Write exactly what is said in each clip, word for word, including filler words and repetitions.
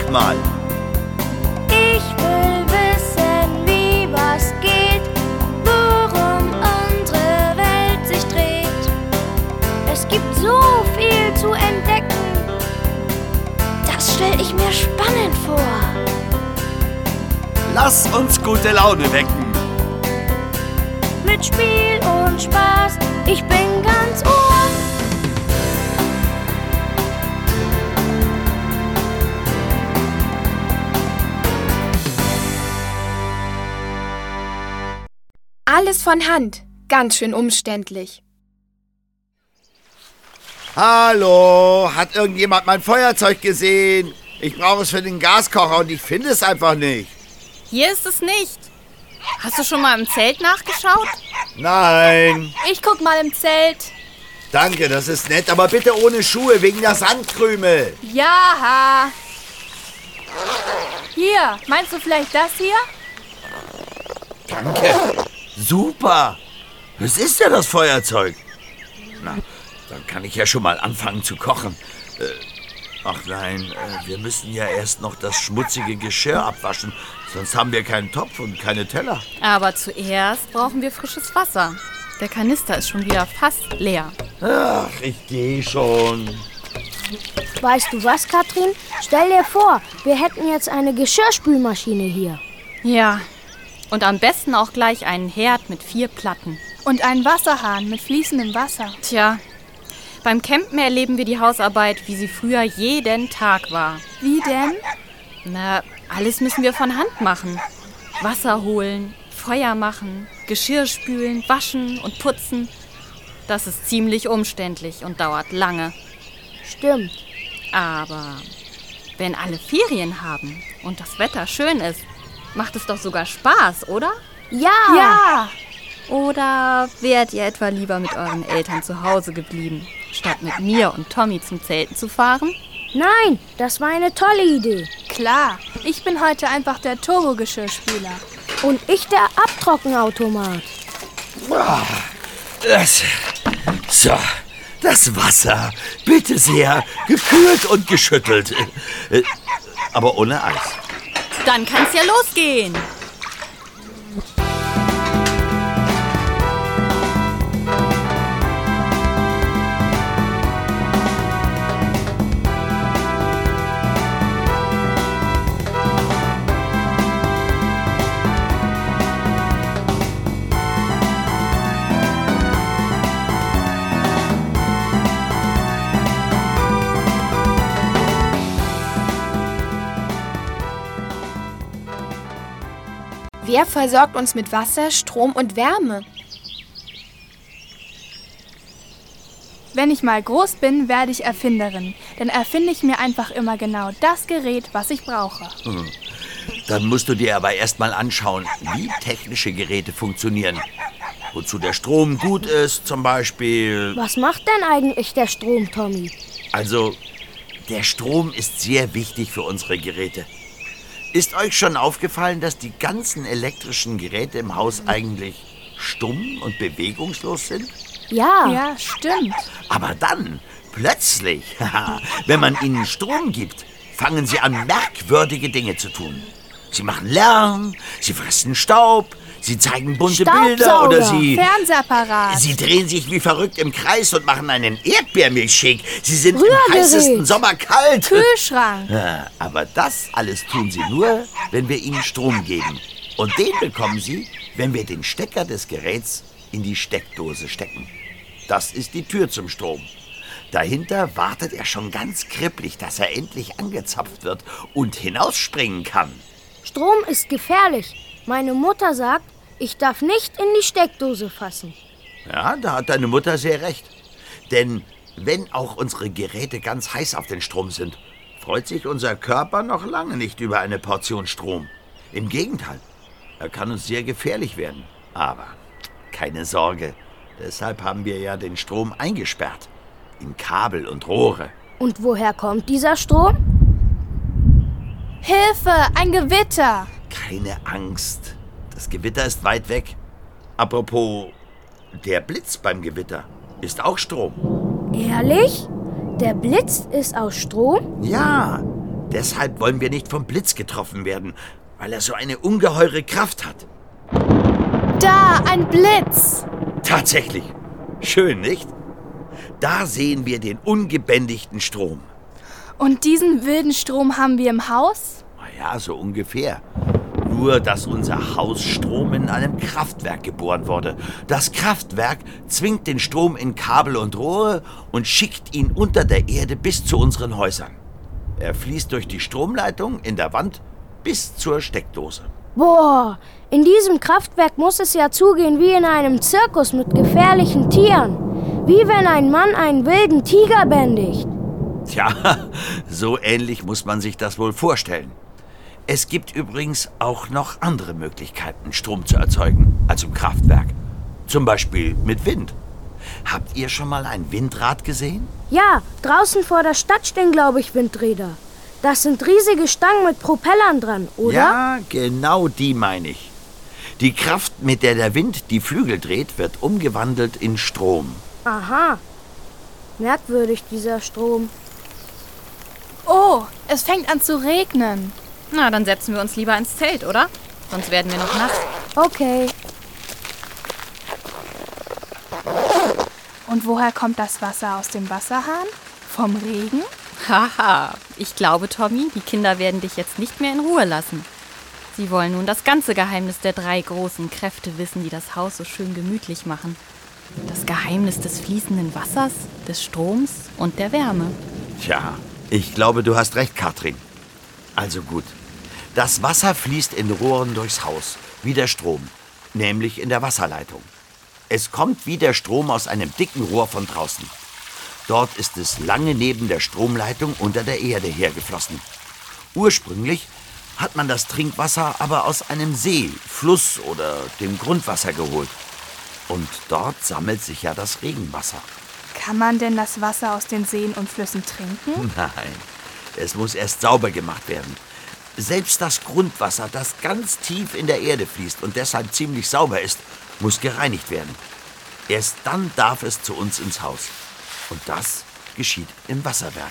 mal. Ich will wissen, wie was geht, worum unsere Welt sich dreht. Es gibt so viel zu entdecken, das stell ich mir spannend vor. Lass uns gute Laune wecken. Mit Spiel und Spaß, ich bin ganz Ohr. Alles von Hand, ganz schön umständlich. Hallo, hat irgendjemand mein Feuerzeug gesehen? Ich brauche es für den Gaskocher und ich finde es einfach nicht. Hier ist es nicht. Hast du schon mal im Zelt nachgeschaut? Nein. Ich guck mal im Zelt. Danke, das ist nett, aber bitte ohne Schuhe, wegen der Sandkrümel. Ja. Hier, meinst du vielleicht das hier? Danke. Super. Es ist ja das Feuerzeug. Na, dann kann ich ja schon mal anfangen zu kochen. Äh, ach nein, äh, wir müssen ja erst noch das schmutzige Geschirr abwaschen. Sonst haben wir keinen Topf und keine Teller. Aber zuerst brauchen wir frisches Wasser. Der Kanister ist schon wieder fast leer. Ach, ich gehe schon. Weißt du was, Katrin? Stell dir vor, wir hätten jetzt eine Geschirrspülmaschine hier. Ja, und am besten auch gleich einen Herd mit vier Platten. Und einen Wasserhahn mit fließendem Wasser. Tja, beim Campen erleben wir die Hausarbeit, wie sie früher jeden Tag war. Wie denn? Na, alles müssen wir von Hand machen. Wasser holen, Feuer machen, Geschirr spülen, waschen und putzen. Das ist ziemlich umständlich und dauert lange. Stimmt. Aber wenn alle Ferien haben und das Wetter schön ist, macht es doch sogar Spaß, oder? Ja. Ja. Oder wärt ihr etwa lieber mit euren Eltern zu Hause geblieben, statt mit mir und Tommy zum Zelten zu fahren? Nein, das war eine tolle Idee. Klar, ich bin heute einfach der Turbogeschirrspüler. Und ich der Abtrockenautomat. Das, so, das Wasser. Bitte sehr, gekühlt und geschüttelt. Äh, Aber ohne Eis. Dann kann's ja losgehen. Wer versorgt uns mit Wasser, Strom und Wärme? Wenn ich mal groß bin, werde ich Erfinderin. Dann erfinde ich mir einfach immer genau das Gerät, was ich brauche. Hm. Dann musst du dir aber erst mal anschauen, wie technische Geräte funktionieren. Wozu der Strom gut ist, zum Beispiel. Was macht denn eigentlich der Strom, Tommy? Also, der Strom ist sehr wichtig für unsere Geräte. Ist euch schon aufgefallen, dass die ganzen elektrischen Geräte im Haus eigentlich stumm und bewegungslos sind? Ja. Ja, stimmt. Aber dann, plötzlich, wenn man ihnen Strom gibt, fangen sie an, merkwürdige Dinge zu tun. Sie machen Lärm, sie fressen Staub, sie zeigen bunte Bilder oder sie... Fernsehapparat. Sie drehen sich wie verrückt im Kreis und machen einen Erdbeermilchshake. Sie sind im heißesten Sommer kalt. Kühlschrank. Ja, aber das alles tun sie nur, wenn wir ihnen Strom geben. Und den bekommen sie, wenn wir den Stecker des Geräts in die Steckdose stecken. Das ist die Tür zum Strom. Dahinter wartet er schon ganz kribbelig, dass er endlich angezapft wird und hinausspringen kann. Strom ist gefährlich. Meine Mutter sagt, ich darf nicht in die Steckdose fassen. Ja, da hat deine Mutter sehr recht. Denn wenn auch unsere Geräte ganz heiß auf den Strom sind, freut sich unser Körper noch lange nicht über eine Portion Strom. Im Gegenteil, er kann uns sehr gefährlich werden. Aber keine Sorge, deshalb haben wir ja den Strom eingesperrt. In Kabel und Rohre. Und woher kommt dieser Strom? Hilfe, ein Gewitter. Keine Angst. Das Gewitter ist weit weg. Apropos, der Blitz beim Gewitter ist auch Strom. Ehrlich? Der Blitz ist aus Strom? Ja, Deshalb wollen wir nicht vom Blitz getroffen werden, weil er so eine ungeheure Kraft hat. Da, ein Blitz! Tatsächlich. Schön, nicht? Da sehen wir den ungebändigten Strom. Und diesen wilden Strom haben wir im Haus? Na ja, so ungefähr. Nur, dass unser Hausstrom in einem Kraftwerk geboren wurde. Das Kraftwerk zwingt den Strom in Kabel und Rohre und schickt ihn unter der Erde bis zu unseren Häusern. Er fließt durch die Stromleitung in der Wand bis zur Steckdose. Boah, in diesem Kraftwerk muss es ja zugehen wie in einem Zirkus mit gefährlichen Tieren. Wie wenn ein Mann einen wilden Tiger bändigt. Tja, so ähnlich muss man sich das wohl vorstellen. Es gibt übrigens auch noch andere Möglichkeiten, Strom zu erzeugen, als im Kraftwerk. Zum Beispiel mit Wind. Habt ihr schon mal ein Windrad gesehen? Ja, draußen vor der Stadt stehen, glaube ich, Windräder. Das sind riesige Stangen mit Propellern dran, oder? Ja, genau die meine ich. Die Kraft, mit der der Wind die Flügel dreht, wird umgewandelt in Strom. Aha. Merkwürdig, dieser Strom. Oh, es fängt an zu regnen. Na, dann setzen wir uns lieber ins Zelt, oder? Sonst werden wir noch nass. Okay. Und woher kommt das Wasser aus dem Wasserhahn? Vom Regen? Haha, ich glaube, Tommy, die Kinder werden dich jetzt nicht mehr in Ruhe lassen. Sie wollen nun das ganze Geheimnis der drei großen Kräfte wissen, die das Haus so schön gemütlich machen. Das Geheimnis des fließenden Wassers, des Stroms und der Wärme. Tja, ich glaube, du hast recht, Katrin. Also gut. Das Wasser fließt in Rohren durchs Haus, wie der Strom, nämlich in der Wasserleitung. Es kommt wie der Strom aus einem dicken Rohr von draußen. Dort ist es lange neben der Stromleitung unter der Erde hergeflossen. Ursprünglich hat man das Trinkwasser aber aus einem See, Fluss oder dem Grundwasser geholt. Und dort sammelt sich ja das Regenwasser. Kann man denn das Wasser aus den Seen und Flüssen trinken? Nein, es muss erst sauber gemacht werden. Selbst das Grundwasser, das ganz tief in der Erde fließt und deshalb ziemlich sauber ist, muss gereinigt werden. Erst dann darf es zu uns ins Haus. Und das geschieht im Wasserwerk.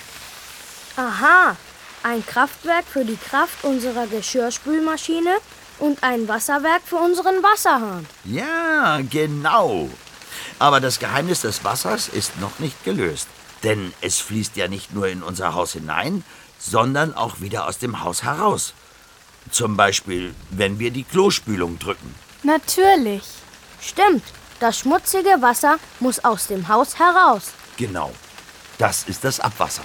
Aha. Ein Kraftwerk für die Kraft unserer Geschirrspülmaschine und ein Wasserwerk für unseren Wasserhahn. Ja, genau. Aber das Geheimnis des Wassers ist noch nicht gelöst. Denn es fließt ja nicht nur in unser Haus hinein, sondern auch wieder aus dem Haus heraus. Zum Beispiel, wenn wir die Klospülung drücken. Natürlich. Stimmt. Das schmutzige Wasser muss aus dem Haus heraus. Genau. Das ist das Abwasser.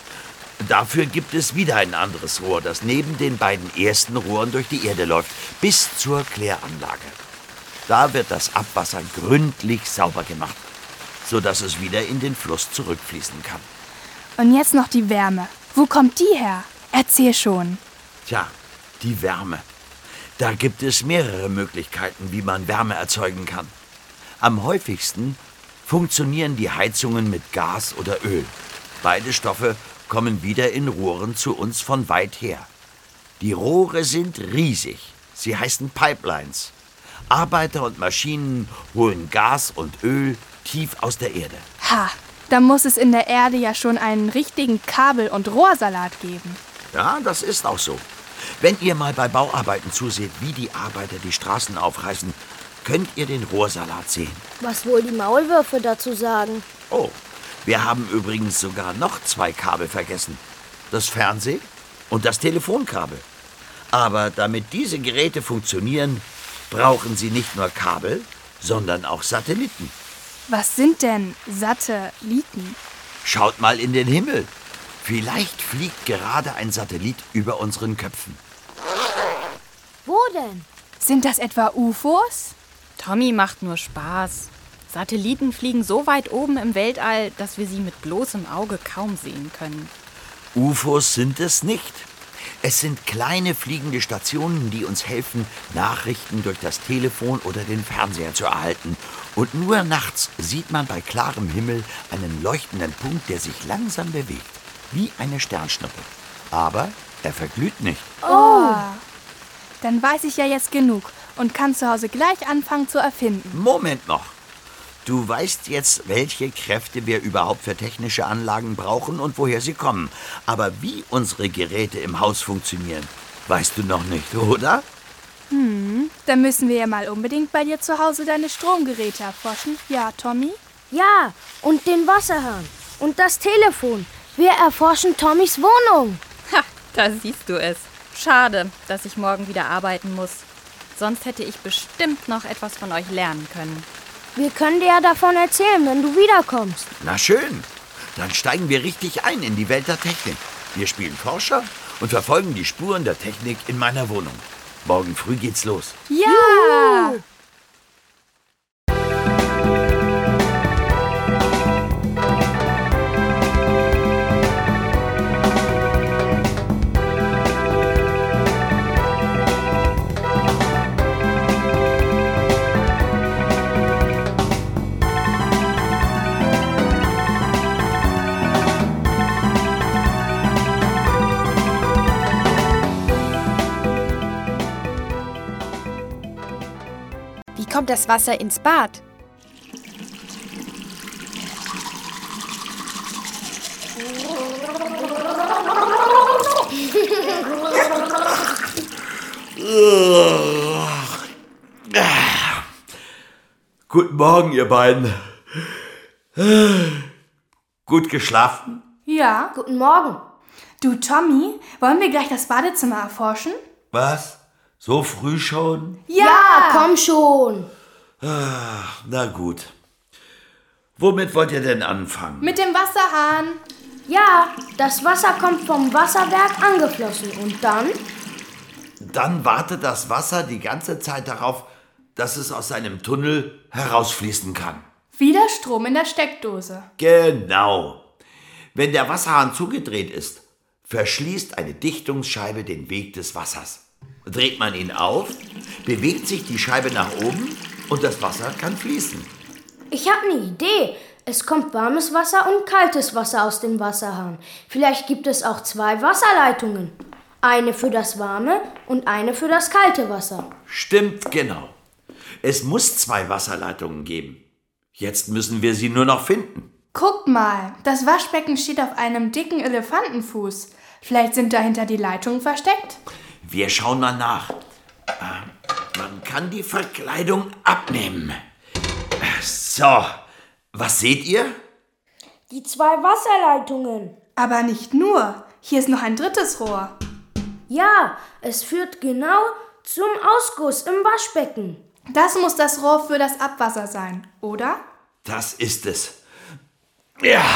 Dafür gibt es wieder ein anderes Rohr, das neben den beiden ersten Rohren durch die Erde läuft, bis zur Kläranlage. Da wird das Abwasser gründlich sauber gemacht, sodass es wieder in den Fluss zurückfließen kann. Und jetzt noch die Wärme. Wo kommt die her? Erzähl schon. Tja, die Wärme. Da gibt es mehrere Möglichkeiten, wie man Wärme erzeugen kann. Am häufigsten funktionieren die Heizungen mit Gas oder Öl. Beide Stoffe kommen wieder in Rohren zu uns von weit her. Die Rohre sind riesig. Sie heißen Pipelines. Arbeiter und Maschinen holen Gas und Öl tief aus der Erde. Ha, da muss es in der Erde ja schon einen richtigen Kabel- und Rohrsalat geben. Ja, das ist auch so. Wenn ihr mal bei Bauarbeiten zuseht, wie die Arbeiter die Straßen aufreißen, könnt ihr den Rohrsalat sehen. Was wohl die Maulwürfe dazu sagen? Oh, wir haben übrigens sogar noch zwei Kabel vergessen. Das Fernseh- und das Telefonkabel. Aber damit diese Geräte funktionieren, brauchen sie nicht nur Kabel, sondern auch Satelliten. Was sind denn Satelliten? Schaut mal in den Himmel. Vielleicht fliegt gerade ein Satellit über unseren Köpfen. Wo denn? Sind das etwa U F Os? Tommy macht nur Spaß. Satelliten fliegen so weit oben im Weltall, dass wir sie mit bloßem Auge kaum sehen können. U F Os sind es nicht. Es sind kleine fliegende Stationen, die uns helfen, Nachrichten durch das Telefon oder den Fernseher zu erhalten. Und nur nachts sieht man bei klarem Himmel einen leuchtenden Punkt, der sich langsam bewegt, wie eine Sternschnuppe. Aber er verglüht nicht. Oh. Dann weiß ich ja jetzt genug und kann zu Hause gleich anfangen zu erfinden. Moment noch. Du weißt jetzt, welche Kräfte wir überhaupt für technische Anlagen brauchen und woher sie kommen. Aber wie unsere Geräte im Haus funktionieren, weißt du noch nicht, oder? Hm, dann müssen wir ja mal unbedingt bei dir zu Hause deine Stromgeräte erforschen. Ja, Tommy? Ja, und den Wasserhahn und das Telefon. Wir erforschen Tommys Wohnung. Ha, da siehst du es. Schade, dass ich morgen wieder arbeiten muss. Sonst hätte ich bestimmt noch etwas von euch lernen können. Wir können dir ja davon erzählen, wenn du wiederkommst. Na schön, dann steigen wir richtig ein in die Welt der Technik. Wir spielen Forscher und verfolgen die Spuren der Technik in meiner Wohnung. Morgen früh geht's los. Ja! Juhu! Wie kommt das Wasser ins Bad? Guten Morgen, ihr beiden. Gut geschlafen? Ja. Guten Morgen. Du, Tommy, wollen wir gleich das Badezimmer erforschen? Was? So früh schon? Ja, komm schon. Na gut. Womit wollt ihr denn anfangen? Mit dem Wasserhahn. Ja, das Wasser kommt vom Wasserwerk angeflossen. Und dann? Dann wartet das Wasser die ganze Zeit darauf, dass es aus seinem Tunnel herausfließen kann. Wieder Strom in der Steckdose. Genau. Wenn der Wasserhahn zugedreht ist, verschließt eine Dichtungsscheibe den Weg des Wassers. Dreht man ihn auf, bewegt sich die Scheibe nach oben und das Wasser kann fließen. Ich habe eine Idee. Es kommt warmes Wasser und kaltes Wasser aus dem Wasserhahn. Vielleicht gibt es auch zwei Wasserleitungen. Eine für das warme und eine für das kalte Wasser. Stimmt genau. Es muss zwei Wasserleitungen geben. Jetzt müssen wir sie nur noch finden. Guck mal, das Waschbecken steht auf einem dicken Elefantenfuß. Vielleicht sind dahinter die Leitungen versteckt? Wir schauen mal nach. Man kann die Verkleidung abnehmen. So, was seht ihr? Die zwei Wasserleitungen. Aber nicht nur. Hier ist noch ein drittes Rohr. Ja, es führt genau zum Ausguss im Waschbecken. Das muss das Rohr für das Abwasser sein, oder? Das ist es. Ja.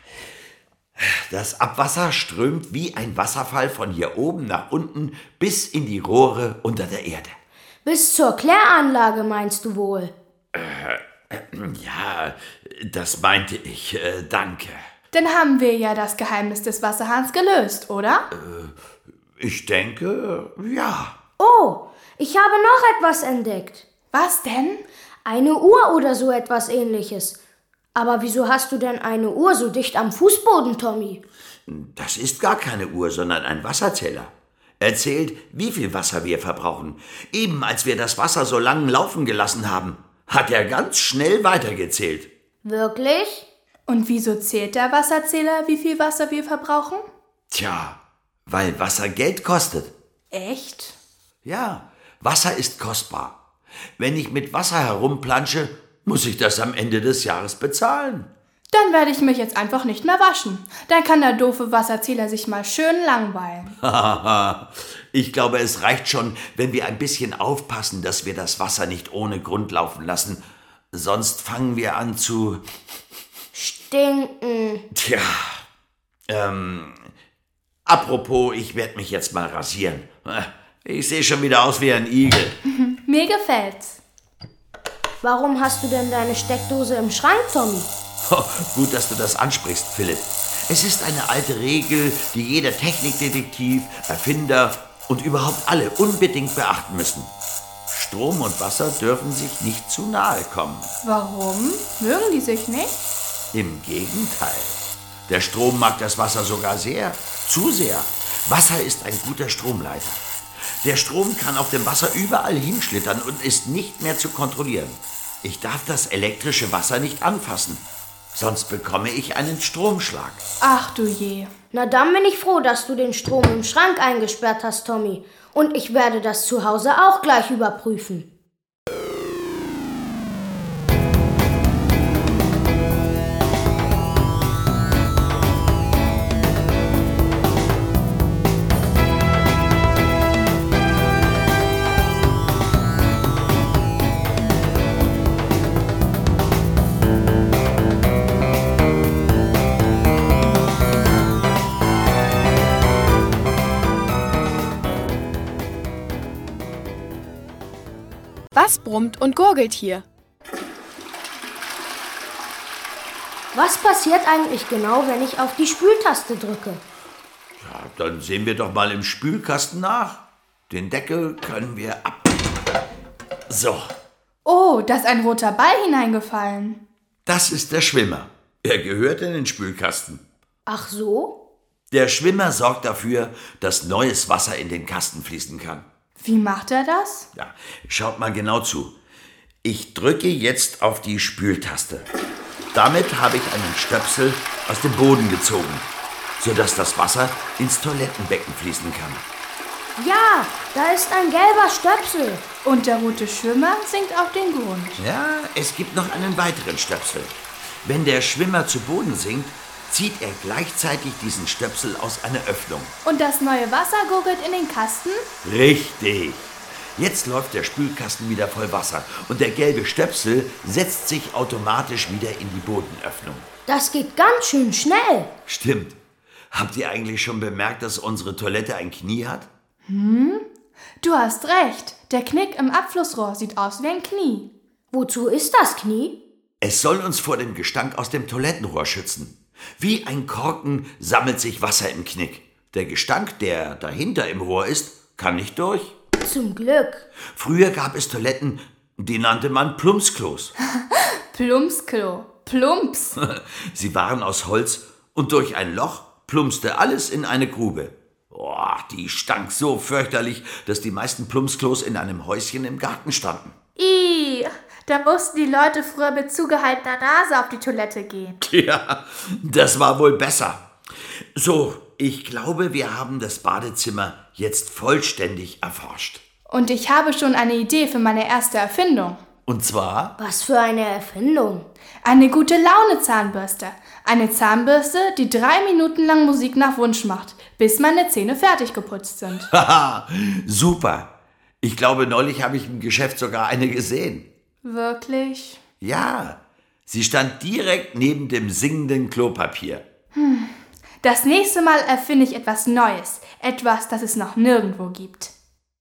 Das Abwasser strömt wie ein Wasserfall von hier oben nach unten bis in die Rohre unter der Erde. Bis zur Kläranlage meinst du wohl? Äh, ja, das meinte ich. Äh, danke. Dann haben wir ja das Geheimnis des Wasserhahns gelöst, oder? Äh, ich denke, ja. Oh, ich habe noch etwas entdeckt. Was denn? Eine Uhr oder so etwas Ähnliches. Aber wieso hast du denn eine Uhr so dicht am Fußboden, Tommy? Das ist gar keine Uhr, sondern ein Wasserzähler. Er zählt, wie viel Wasser wir verbrauchen. Eben als wir das Wasser so lang laufen gelassen haben, hat er ganz schnell weitergezählt. Wirklich? Und wieso zählt der Wasserzähler, wie viel Wasser wir verbrauchen? Tja, weil Wasser Geld kostet. Echt? Ja, Wasser ist kostbar. Wenn ich mit Wasser herumplansche, muss ich das am Ende des Jahres bezahlen. Dann werde ich mich jetzt einfach nicht mehr waschen. Dann kann der doofe Wasserzähler sich mal schön langweilen. Ich glaube, es reicht schon, wenn wir ein bisschen aufpassen, dass wir das Wasser nicht ohne Grund laufen lassen. Sonst fangen wir an zu... stinken. Tja, ähm... apropos, ich werde mich jetzt mal rasieren. Ich sehe schon wieder aus wie ein Igel. Mir gefällt's. Warum hast du denn deine Steckdose im Schrank, Tommy? Oh, gut, dass du das ansprichst, Philipp. Es ist eine alte Regel, die jeder Technikdetektiv, Erfinder und überhaupt alle unbedingt beachten müssen. Strom und Wasser dürfen sich nicht zu nahe kommen. Warum? Mögen die sich nicht? Im Gegenteil. Der Strom mag das Wasser sogar sehr, zu sehr. Wasser ist ein guter Stromleiter. Der Strom kann auf dem Wasser überall hinschlittern und ist nicht mehr zu kontrollieren. Ich darf das elektrische Wasser nicht anfassen, sonst bekomme ich einen Stromschlag. Ach du je. Na dann bin ich froh, dass du den Strom im Schrank eingesperrt hast, Tommy. Und ich werde das zu Hause auch gleich überprüfen. Was brummt und gurgelt hier? Was passiert eigentlich genau, wenn ich auf die Spültaste drücke? Ja, dann sehen wir doch mal im Spülkasten nach. Den Deckel können wir ab. So, Oh, da ist ein roter Ball hineingefallen. das ist der Schwimmer. Er gehört in den Spülkasten. Ach so? Der Schwimmer sorgt dafür, dass neues Wasser in den Kasten fließen kann. Wie macht er das? Ja, schaut mal genau zu. Ich drücke jetzt auf die Spültaste. Damit habe ich einen Stöpsel aus dem Boden gezogen, sodass das Wasser ins Toilettenbecken fließen kann. Ja, da ist ein gelber Stöpsel. Und der rote Schwimmer sinkt auf den Grund. Ja, es gibt noch einen weiteren Stöpsel. Wenn der Schwimmer zu Boden sinkt, zieht er gleichzeitig diesen Stöpsel aus einer Öffnung. Und das neue Wasser gurgelt in den Kasten? Richtig. Jetzt läuft der Spülkasten wieder voll Wasser und der gelbe Stöpsel setzt sich automatisch wieder in die Bodenöffnung. Das geht ganz schön schnell. Stimmt. Habt ihr eigentlich schon bemerkt, dass unsere Toilette ein Knie hat? Du hast recht. Der Knick im Abflussrohr sieht aus wie ein Knie. Wozu ist das Knie? Es soll uns vor dem Gestank aus dem Toilettenrohr schützen. Wie ein Korken sammelt sich Wasser im Knick. Der Gestank, der dahinter im Rohr ist, kann nicht durch. Zum Glück. Früher gab es Toiletten, die nannte man Plumpsklos. Plumpsklo. Plumps. Sie waren aus Holz und durch ein Loch plumpste alles in eine Grube. Boah, die stank so fürchterlich, dass die meisten Plumpsklos in einem Häuschen im Garten standen. Ih, da mussten die Leute früher mit zugehaltener Nase auf die Toilette gehen. Ja, das war wohl besser. So, ich glaube, wir haben das Badezimmer jetzt vollständig erforscht. Und ich habe schon eine Idee für meine erste Erfindung. Und zwar? Was für eine Erfindung. Eine gute Laune-Zahnbürste. Eine Zahnbürste, die drei Minuten lang Musik nach Wunsch macht, bis meine Zähne fertig geputzt sind. Haha, super. Ich glaube, neulich habe ich im Geschäft sogar eine gesehen. Wirklich? Ja, sie stand direkt neben dem singenden Klopapier. Das nächste Mal erfinde ich etwas Neues. Etwas, das es noch nirgendwo gibt.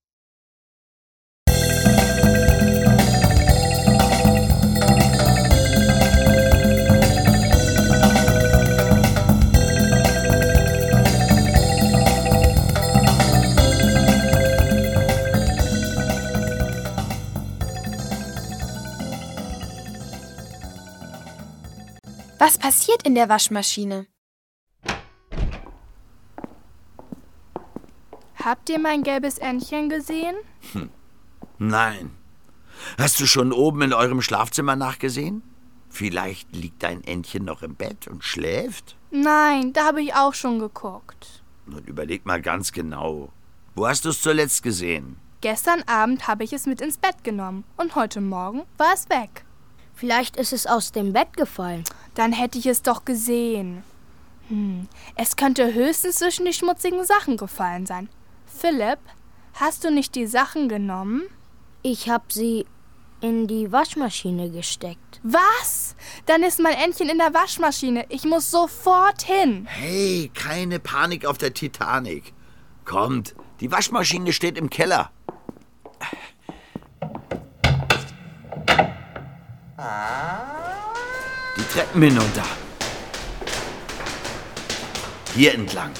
Was passiert in der Waschmaschine? Habt ihr mein gelbes Entchen gesehen? Nein. Hast du schon oben in eurem Schlafzimmer nachgesehen? Vielleicht liegt dein Entchen noch im Bett und schläft? Nein, da habe ich auch schon geguckt. Nun überleg mal ganz genau. Wo hast du es zuletzt gesehen? Gestern Abend habe ich es mit ins Bett genommen und heute Morgen war es weg. Vielleicht ist es aus dem Bett gefallen. Dann hätte ich es doch gesehen. Hm, es könnte höchstens zwischen die schmutzigen Sachen gefallen sein. Philipp, hast du nicht die Sachen genommen? Ich habe sie in die Waschmaschine gesteckt. Was? Dann ist mein Entchen in der Waschmaschine. Ich muss sofort hin. Hey, keine Panik auf der Titanic. Kommt, die Waschmaschine steht im Keller. Die Treppen hinunter. Hier entlang.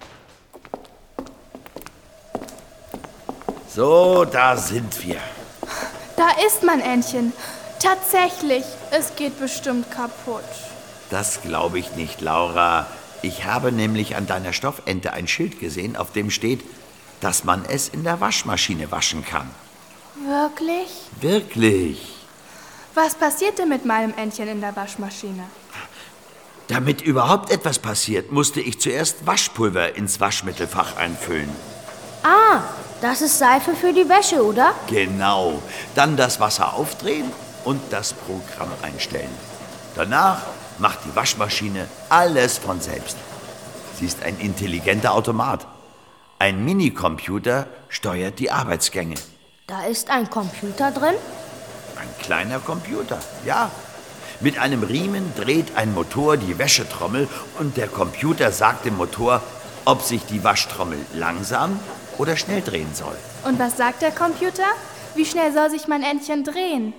So, da sind wir. Da ist mein Entchen. Tatsächlich, es geht bestimmt kaputt. Das glaube ich nicht, Laura. Ich habe nämlich an deiner Stoffente ein Schild gesehen, auf dem steht, dass man es in der Waschmaschine waschen kann. Wirklich? Wirklich? Was passierte mit meinem Entchen in der Waschmaschine? Damit überhaupt etwas passiert, musste ich zuerst Waschpulver ins Waschmittelfach einfüllen. Ah, das ist Seife für die Wäsche, oder? Genau. Dann das Wasser aufdrehen und das Programm einstellen. Danach macht die Waschmaschine alles von selbst. Sie ist ein intelligenter Automat. Ein Minicomputer steuert die Arbeitsgänge. Da ist ein Computer drin? Ein kleiner Computer, ja. Mit einem Riemen dreht ein Motor die Wäschetrommel und der Computer sagt dem Motor, ob sich die Waschtrommel langsam oder schnell drehen soll. Und was sagt der Computer? Wie schnell soll sich mein Entchen drehen?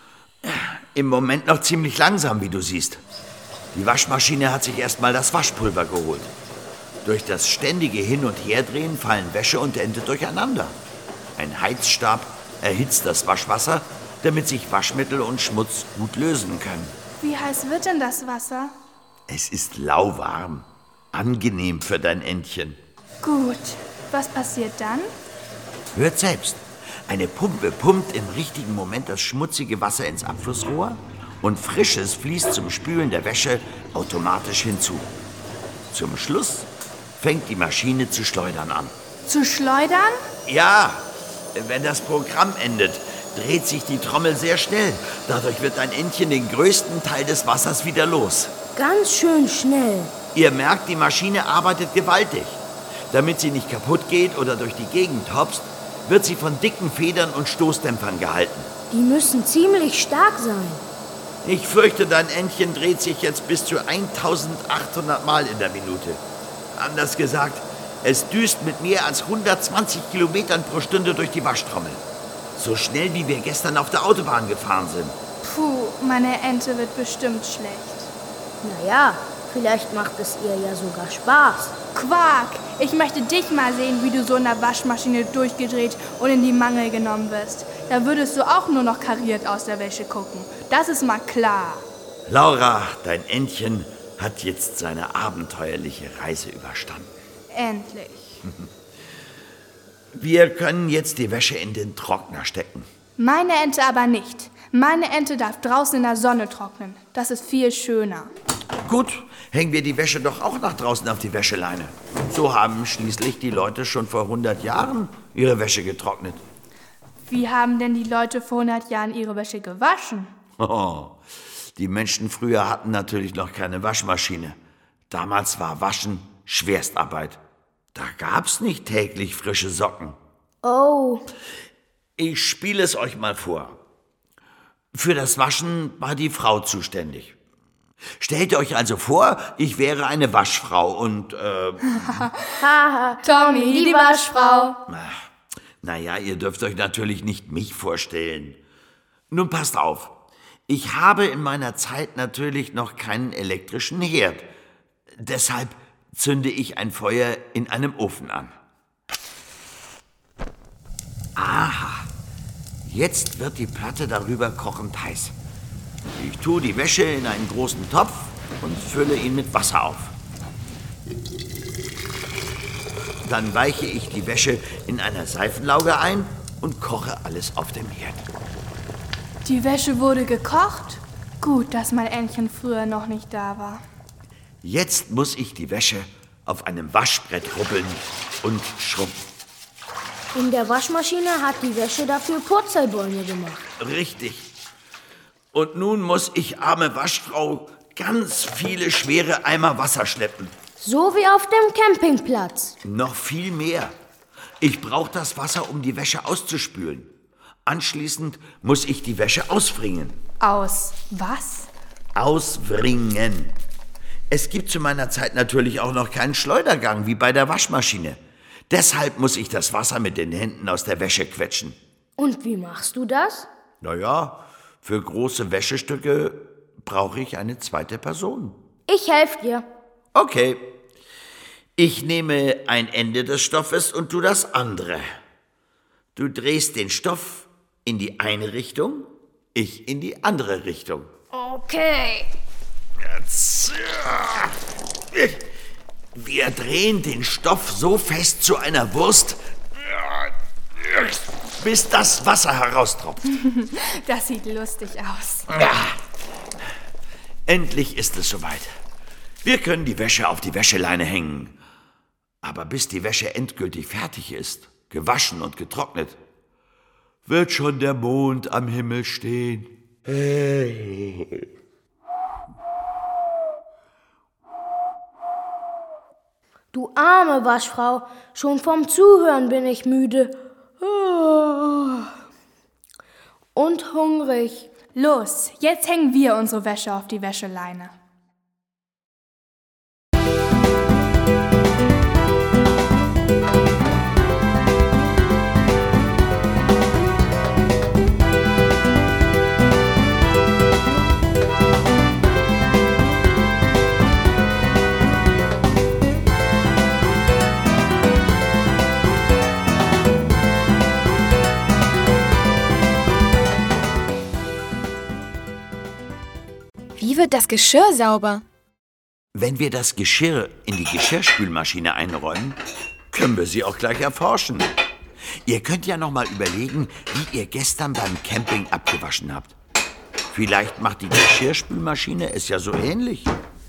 Im Moment noch ziemlich langsam, wie du siehst. Die Waschmaschine hat sich erstmal das Waschpulver geholt. Durch das ständige Hin- und Herdrehen fallen Wäsche und Ente durcheinander. Ein Heizstab erhitzt das Waschwasser, damit sich Waschmittel und Schmutz gut lösen können. Wie heiß wird denn das Wasser? Es ist lauwarm. Angenehm für dein Entchen. Gut. Was passiert dann? Hört selbst. Eine Pumpe pumpt im richtigen Moment das schmutzige Wasser ins Abflussrohr und Frisches fließt zum Spülen der Wäsche automatisch hinzu. Zum Schluss fängt die Maschine zu schleudern an. Zu schleudern? Ja, wenn das Programm endet, dreht sich die Trommel sehr schnell. Dadurch wird dein Entchen den größten Teil des Wassers wieder los. Ganz schön schnell. Ihr merkt, die Maschine arbeitet gewaltig. Damit sie nicht kaputt geht oder durch die Gegend hopst, wird sie von dicken Federn und Stoßdämpfern gehalten. Die müssen ziemlich stark sein. Ich fürchte, dein Entchen dreht sich jetzt bis zu eintausendachthundert Mal in der Minute. Anders gesagt, es düst mit mehr als hundertzwanzig Kilometern pro Stunde durch die Waschtrommel. So schnell, wie wir gestern auf der Autobahn gefahren sind. Puh, meine Ente wird bestimmt schlecht. Naja, vielleicht macht es ihr ja sogar Spaß. Quark! Ich möchte dich mal sehen, wie du so in der Waschmaschine durchgedreht und in die Mangel genommen wirst. Da würdest du auch nur noch kariert aus der Wäsche gucken. Das ist mal klar. Laura, dein Entchen hat jetzt seine abenteuerliche Reise überstanden. Endlich. Wir können jetzt die Wäsche in den Trockner stecken. Meine Ente aber nicht. Meine Ente darf draußen in der Sonne trocknen. Das ist viel schöner. Gut, hängen wir die Wäsche doch auch nach draußen auf die Wäscheleine. So haben schließlich die Leute schon vor hundert Jahren ihre Wäsche getrocknet. Wie haben denn die Leute vor hundert Jahren ihre Wäsche gewaschen? Oh, die Menschen früher hatten natürlich noch keine Waschmaschine. Damals war Waschen Schwerstarbeit. Da gab's nicht täglich frische Socken. Oh. Ich spiele es euch mal vor. Für das Waschen war die Frau zuständig. Stellt euch also vor, ich wäre eine Waschfrau und, äh... Tommy, die Waschfrau. Naja, ihr dürft euch natürlich nicht mich vorstellen. Nun passt auf. Ich habe in meiner Zeit natürlich noch keinen elektrischen Herd. Deshalb zünde ich ein Feuer in einem Ofen an. Aha, jetzt wird die Platte darüber kochend heiß. Ich tue die Wäsche in einen großen Topf und fülle ihn mit Wasser auf. Dann weiche ich die Wäsche in einer Seifenlauge ein und koche alles auf dem Herd. Die Wäsche wurde gekocht? Gut, dass mein Entchen früher noch nicht da war. Jetzt muss ich die Wäsche auf einem Waschbrett rubbeln und schrubben. In der Waschmaschine hat die Wäsche dafür Purzelbäume gemacht. Richtig. Und nun muss ich, arme Waschfrau, ganz viele schwere Eimer Wasser schleppen. So wie auf dem Campingplatz. Noch viel mehr. Ich brauche das Wasser, um die Wäsche auszuspülen. Anschließend muss ich die Wäsche auswringen. Aus was? Auswringen. Es gibt zu meiner Zeit natürlich auch noch keinen Schleudergang wie bei der Waschmaschine. Deshalb muss ich das Wasser mit den Händen aus der Wäsche quetschen. Und wie machst du das? Naja, für große Wäschestücke brauche ich eine zweite Person. Ich helfe dir. Okay. Ich nehme ein Ende des Stoffes und du das andere. Du drehst den Stoff in die eine Richtung, ich in die andere Richtung. Okay. Wir drehen den Stoff so fest zu einer Wurst, bis das Wasser heraustropft. Das sieht lustig aus. Ja. Endlich ist es soweit. Wir können die Wäsche auf die Wäscheleine hängen. Aber bis die Wäsche endgültig fertig ist, gewaschen und getrocknet, wird schon der Mond am Himmel stehen. Du arme Waschfrau, schon vom Zuhören bin ich müde. Und hungrig. Los, jetzt hängen wir unsere Wäsche auf die Wäscheleine. Wie wird das Geschirr sauber? Wenn wir das Geschirr in die Geschirrspülmaschine einräumen, können wir sie auch gleich erforschen. Ihr könnt ja noch mal überlegen, wie ihr gestern beim Camping abgewaschen habt. Vielleicht macht die Geschirrspülmaschine es ja so ähnlich.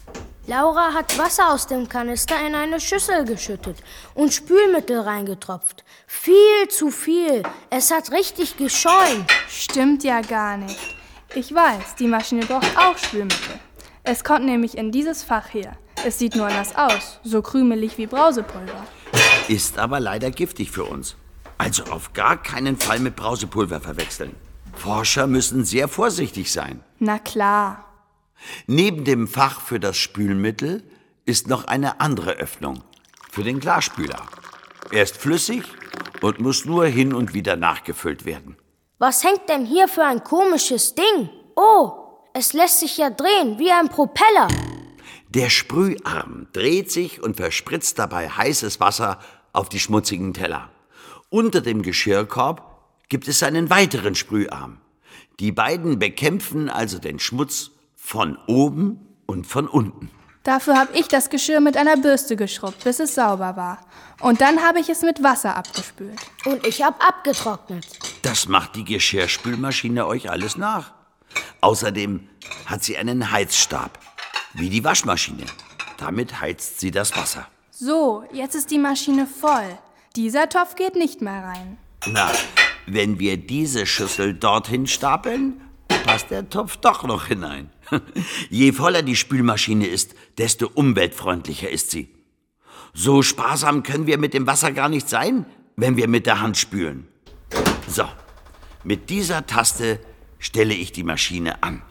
Laura hat Wasser aus dem Kanister in eine Schüssel geschüttet und Spülmittel reingetropft. Viel zu viel. Es hat richtig geschäumt. Stimmt ja gar nicht. Ich weiß, die Maschine braucht auch Spülmittel. Es kommt nämlich in dieses Fach hier. Es sieht nur anders aus, so krümelig wie Brausepulver. Ist aber leider giftig für uns. Also auf gar keinen Fall mit Brausepulver verwechseln. Forscher müssen sehr vorsichtig sein. Na klar. Neben dem Fach für das Spülmittel ist noch eine andere Öffnung für den Glasspüler. Er ist flüssig und muss nur hin und wieder nachgefüllt werden. Was hängt denn hier für ein komisches Ding? Oh, es lässt sich ja drehen, wie ein Propeller. Der Sprüharm dreht sich und verspritzt dabei heißes Wasser auf die schmutzigen Teller. Unter dem Geschirrkorb gibt es einen weiteren Sprüharm. Die beiden bekämpfen also den Schmutz von oben und von unten. Dafür habe ich das Geschirr mit einer Bürste geschrubbt, bis es sauber war. Und dann habe ich es mit Wasser abgespült. Und ich habe abgetrocknet. Das macht die Geschirrspülmaschine euch alles nach. Außerdem hat sie einen Heizstab, wie die Waschmaschine. Damit heizt sie das Wasser. So, jetzt ist die Maschine voll. Dieser Topf geht nicht mehr rein. Na, wenn wir diese Schüssel dorthin stapeln, passt der Topf doch noch hinein. Je voller die Spülmaschine ist, desto umweltfreundlicher ist sie. So sparsam können wir mit dem Wasser gar nicht sein, wenn wir mit der Hand spülen. So, mit dieser Taste stelle ich die Maschine an.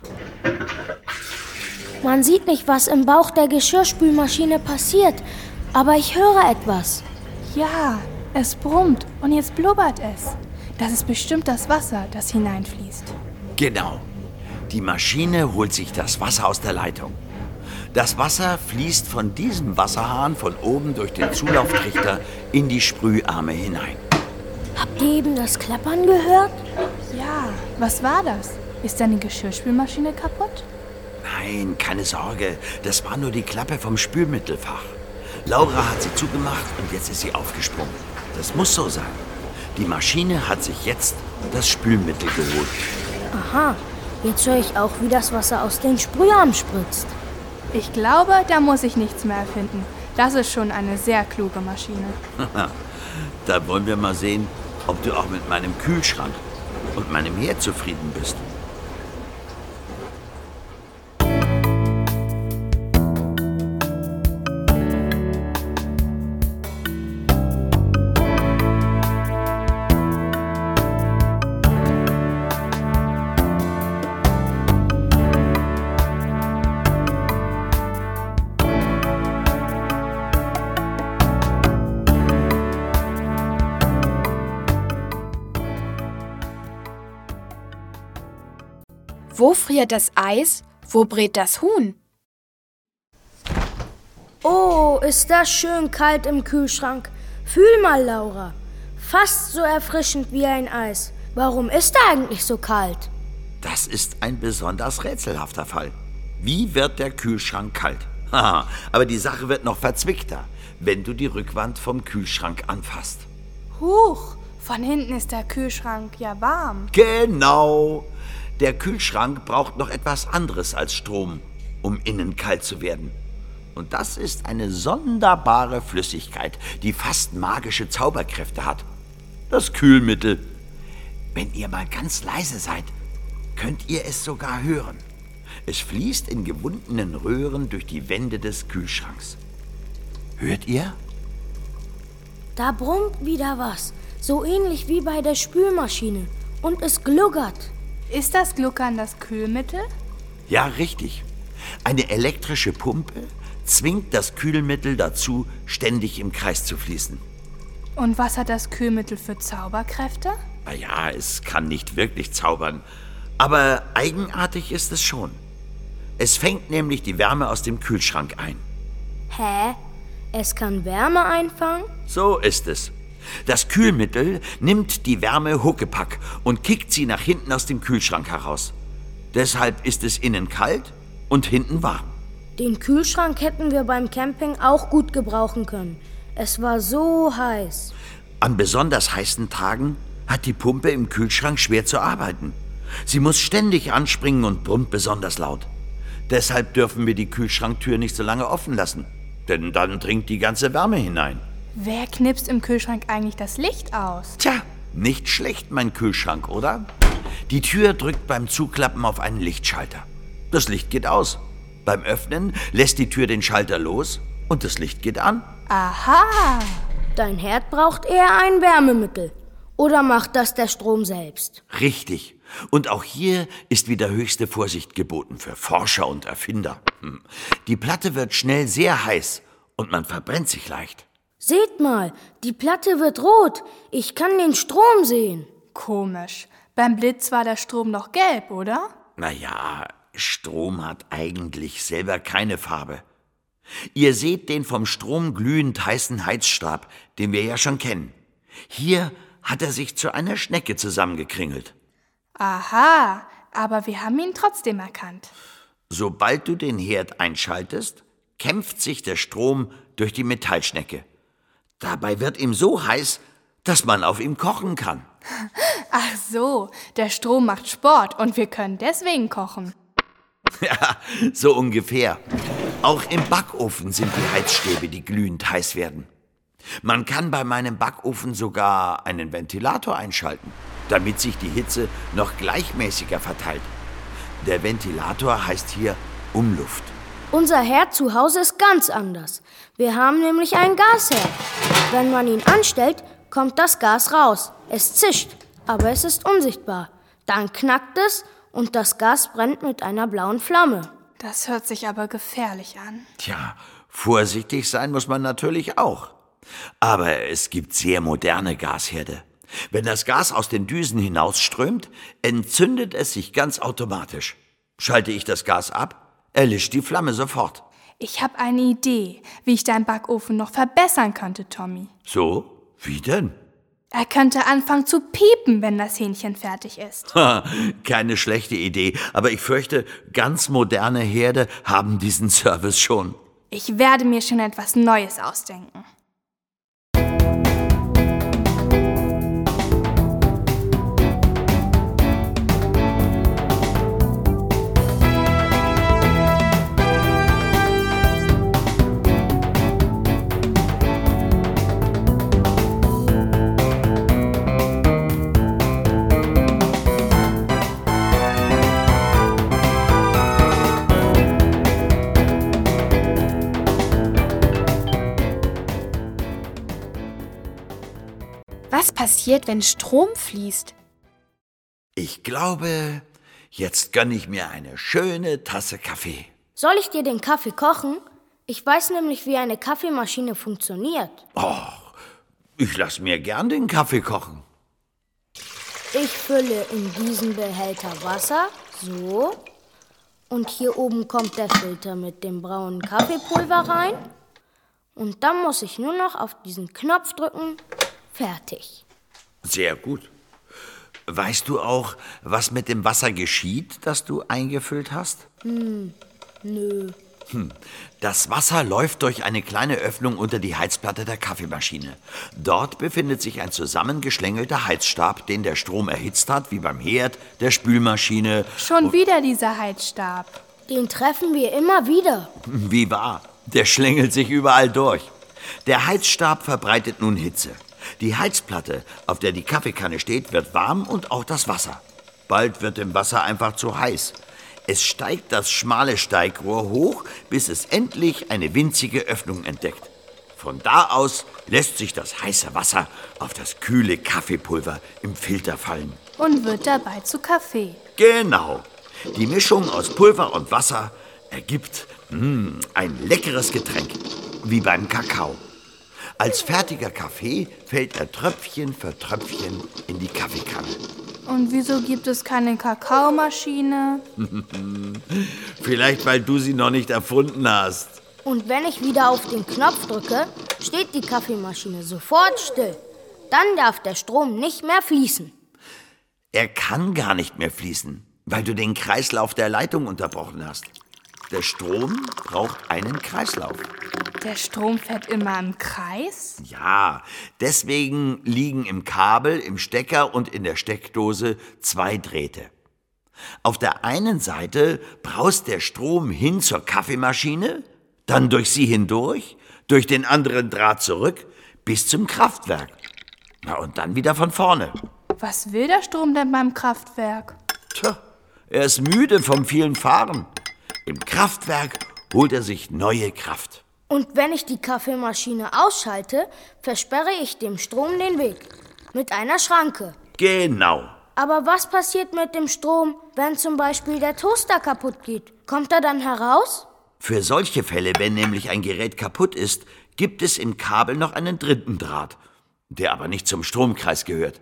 Man sieht nicht, was im Bauch der Geschirrspülmaschine passiert, aber ich höre etwas. Ja, es brummt und jetzt blubbert es. Das ist bestimmt das Wasser, das hineinfließt. Genau. Die Maschine holt sich das Wasser aus der Leitung. Das Wasser fließt von diesem Wasserhahn von oben durch den Zulauftrichter in die Sprüharme hinein. Habt ihr eben das Klappern gehört? Ja, was war das? Ist deine Geschirrspülmaschine kaputt? Nein, keine Sorge. Das war nur die Klappe vom Spülmittelfach. Laura hat sie zugemacht und jetzt ist sie aufgesprungen. Das muss so sein. Die Maschine hat sich jetzt das Spülmittel geholt. Aha, jetzt höre ich auch, wie das Wasser aus den Sprüharmen spritzt. Ich glaube, da muss ich nichts mehr erfinden. Das ist schon eine sehr kluge Maschine. Da wollen wir mal sehen, ob du auch mit meinem Kühlschrank und meinem Herd zufrieden bist. Wo friert das Eis? Wo brät das Huhn? Oh, ist das schön kalt im Kühlschrank. Fühl mal, Laura. Fast so erfrischend wie ein Eis. Warum ist er eigentlich so kalt? Das ist ein besonders rätselhafter Fall. Wie wird der Kühlschrank kalt? Haha, aber die Sache wird noch verzwickter, wenn du die Rückwand vom Kühlschrank anfasst. Huch, Von hinten ist der Kühlschrank ja warm. Genau. Der Kühlschrank braucht noch etwas anderes als Strom, um innen kalt zu werden. Und das ist eine sonderbare Flüssigkeit, die fast magische Zauberkräfte hat. Das Kühlmittel. Wenn ihr mal ganz leise seid, könnt ihr es sogar hören. Es fließt in gewundenen Röhren durch die Wände des Kühlschranks. Hört ihr? Da brummt wieder was, so ähnlich wie bei der Spülmaschine. Und es gluckert. Ist das Gluckern das Kühlmittel? Ja, richtig. Eine elektrische Pumpe zwingt das Kühlmittel dazu, ständig im Kreis zu fließen. Und was hat das Kühlmittel für Zauberkräfte? Naja, es kann nicht wirklich zaubern, aber eigenartig ist es schon. Es fängt nämlich die Wärme aus dem Kühlschrank ein. Hä? Es kann Wärme einfangen? So ist es. Das Kühlmittel nimmt die Wärme huckepack und kickt sie nach hinten aus dem Kühlschrank heraus. Deshalb ist es innen kalt und hinten warm. Den Kühlschrank hätten wir beim Camping auch gut gebrauchen können. Es war so heiß. An besonders heißen Tagen hat die Pumpe im Kühlschrank schwer zu arbeiten. Sie muss ständig anspringen und brummt besonders laut. Deshalb dürfen wir die Kühlschranktür nicht so lange offen lassen, denn dann dringt die ganze Wärme hinein. Wer knipst im Kühlschrank eigentlich das Licht aus? Tja, nicht schlecht, mein Kühlschrank, oder? Die Tür drückt beim Zuklappen auf einen Lichtschalter. Das Licht geht aus. Beim Öffnen lässt die Tür den Schalter los und das Licht geht an. Aha! Dein Herd braucht eher ein Wärmemittel. Oder macht das der Strom selbst? Richtig. Und auch hier ist wieder höchste Vorsicht geboten für Forscher und Erfinder. Hm. Die Platte wird schnell sehr heiß und man verbrennt sich leicht. Seht mal, die Platte wird rot. Ich kann den Strom sehen. Komisch. Beim Blitz war der Strom noch gelb, oder? Naja, Strom hat eigentlich selber keine Farbe. Ihr seht den vom Strom glühend heißen Heizstab, den wir ja schon kennen. Hier hat er sich zu einer Schnecke zusammengekringelt. Aha, aber wir haben ihn trotzdem erkannt. Sobald du den Herd einschaltest, kämpft sich der Strom durch die Metallschnecke. Dabei wird ihm so heiß, dass man auf ihm kochen kann. Ach so, der Strom macht Sport und wir können deswegen kochen. Ja, so ungefähr. Auch im Backofen sind die Heizstäbe, die glühend heiß werden. Man kann bei meinem Backofen sogar einen Ventilator einschalten, damit sich die Hitze noch gleichmäßiger verteilt. Der Ventilator heißt hier Umluft. Unser Herd zu Hause ist ganz anders. Wir haben nämlich einen Gasherd. Wenn man ihn anstellt, kommt das Gas raus. Es zischt, aber es ist unsichtbar. Dann knackt es und das Gas brennt mit einer blauen Flamme. Das hört sich aber gefährlich an. Tja, vorsichtig sein muss man natürlich auch. Aber es gibt sehr moderne Gasherde. Wenn das Gas aus den Düsen hinausströmt, entzündet es sich ganz automatisch. Schalte ich das Gas ab, erlischt die Flamme sofort. Ich habe eine Idee, wie ich deinen Backofen noch verbessern könnte, Tommy. So? Wie denn? Er könnte anfangen zu piepen, wenn das Hähnchen fertig ist. Ha, keine schlechte Idee, aber ich fürchte, ganz moderne Herde haben diesen Service schon. Ich werde mir schon etwas Neues ausdenken. Was passiert, wenn Strom fließt? Ich glaube, jetzt gönne ich mir eine schöne Tasse Kaffee. Soll ich dir den Kaffee kochen? Ich weiß nämlich, wie eine Kaffeemaschine funktioniert. Oh, ich lasse mir gern den Kaffee kochen. Ich fülle in diesen Behälter Wasser, so. Und hier oben kommt der Filter mit dem braunen Kaffeepulver rein. Und dann muss ich nur noch auf diesen Knopf drücken. Fertig. Sehr gut. Weißt du auch, was mit dem Wasser geschieht, das du eingefüllt hast? Hm, nö. Das Wasser läuft durch eine kleine Öffnung unter die Heizplatte der Kaffeemaschine. Dort befindet sich ein zusammengeschlängelter Heizstab, den der Strom erhitzt hat, wie beim Herd, der Spülmaschine. Schon wieder dieser Heizstab. Den treffen wir immer wieder. Wie wahr, der schlängelt sich überall durch. Der Heizstab verbreitet nun Hitze. Die Heizplatte, auf der die Kaffeekanne steht, wird warm und auch das Wasser. Bald wird dem Wasser einfach zu heiß. Es steigt das schmale Steigrohr hoch, bis es endlich eine winzige Öffnung entdeckt. Von da aus lässt sich das heiße Wasser auf das kühle Kaffeepulver im Filter fallen. Und wird dabei zu Kaffee. Genau. Die Mischung aus Pulver und Wasser ergibt mh, ein leckeres Getränk, wie beim Kakao. Als fertiger Kaffee fällt er Tröpfchen für Tröpfchen in die Kaffeekanne. Und wieso gibt es keine Kakaomaschine? Vielleicht, weil du sie noch nicht erfunden hast. Und wenn ich wieder auf den Knopf drücke, steht die Kaffeemaschine sofort still. Dann darf der Strom nicht mehr fließen. Er kann gar nicht mehr fließen, weil du den Kreislauf der Leitung unterbrochen hast. Der Strom braucht einen Kreislauf. Der Strom fährt immer im Kreis? Ja, deswegen liegen im Kabel, im Stecker und in der Steckdose zwei Drähte. Auf der einen Seite braust der Strom hin zur Kaffeemaschine, dann durch sie hindurch, durch den anderen Draht zurück, bis zum Kraftwerk. Na, und dann wieder von vorne. Was will der Strom denn beim Kraftwerk? Tja, er ist müde vom vielen Fahren. Im Kraftwerk holt er sich neue Kraft. Und wenn ich die Kaffeemaschine ausschalte, versperre ich dem Strom den Weg. Mit einer Schranke. Genau. Aber was passiert mit dem Strom, wenn zum Beispiel der Toaster kaputt geht? Kommt er dann heraus? Für solche Fälle, wenn nämlich ein Gerät kaputt ist, gibt es im Kabel noch einen dritten Draht, der aber nicht zum Stromkreis gehört.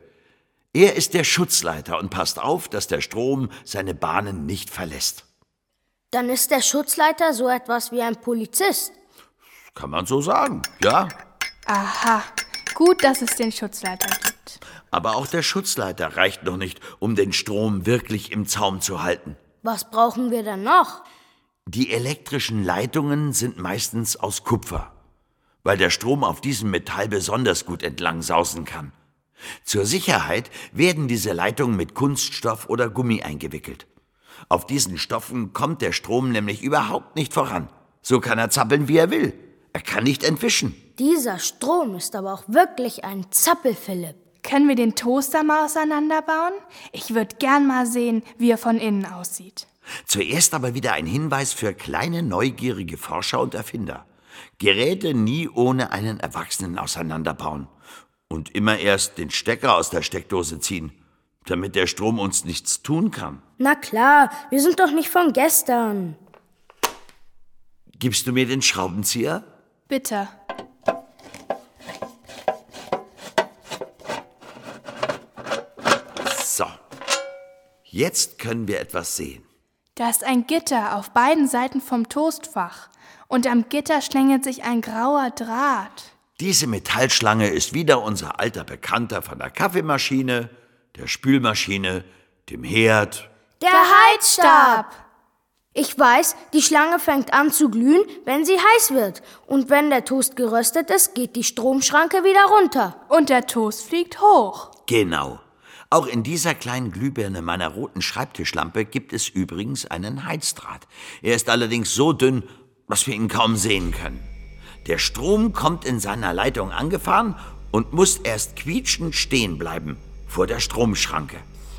Er ist der Schutzleiter und passt auf, dass der Strom seine Bahnen nicht verlässt. Dann ist der Schutzleiter so etwas wie ein Polizist. Kann man so sagen, ja. Aha, gut, dass es den Schutzleiter gibt. Aber auch der Schutzleiter reicht noch nicht, um den Strom wirklich im Zaum zu halten. Was brauchen wir dann noch? Die elektrischen Leitungen sind meistens aus Kupfer, weil der Strom auf diesem Metall besonders gut entlang sausen kann. Zur Sicherheit werden diese Leitungen mit Kunststoff oder Gummi eingewickelt. Auf diesen Stoffen kommt der Strom nämlich überhaupt nicht voran. So kann er zappeln, wie er will. Er kann nicht entwischen. Dieser Strom ist aber auch wirklich ein Zappel, Philipp. Können wir den Toaster mal auseinanderbauen? Ich würde gern mal sehen, wie er von innen aussieht. Zuerst aber wieder ein Hinweis für kleine, neugierige Forscher und Erfinder. Geräte nie ohne einen Erwachsenen auseinanderbauen. Und immer erst den Stecker aus der Steckdose ziehen, damit der Strom uns nichts tun kann. Na klar, wir sind doch nicht von gestern. Gibst du mir den Schraubenzieher? Bitte. So, jetzt können wir etwas sehen. Da ist ein Gitter auf beiden Seiten vom Toastfach. Und am Gitter schlängelt sich ein grauer Draht. Diese Metallschlange ist wieder unser alter Bekannter von der Kaffeemaschine, der Spülmaschine, dem Herd. Der Heizstab! Ich weiß, die Schlange fängt an zu glühen, wenn sie heiß wird. Und wenn der Toast geröstet ist, geht die Stromschranke wieder runter. Und der Toast fliegt hoch. Genau. Auch in dieser kleinen Glühbirne meiner roten Schreibtischlampe gibt es übrigens einen Heizdraht. Er ist allerdings so dünn, dass wir ihn kaum sehen können. Der Strom kommt in seiner Leitung angefahren und muss erst quietschend stehen bleiben vor der Stromschranke.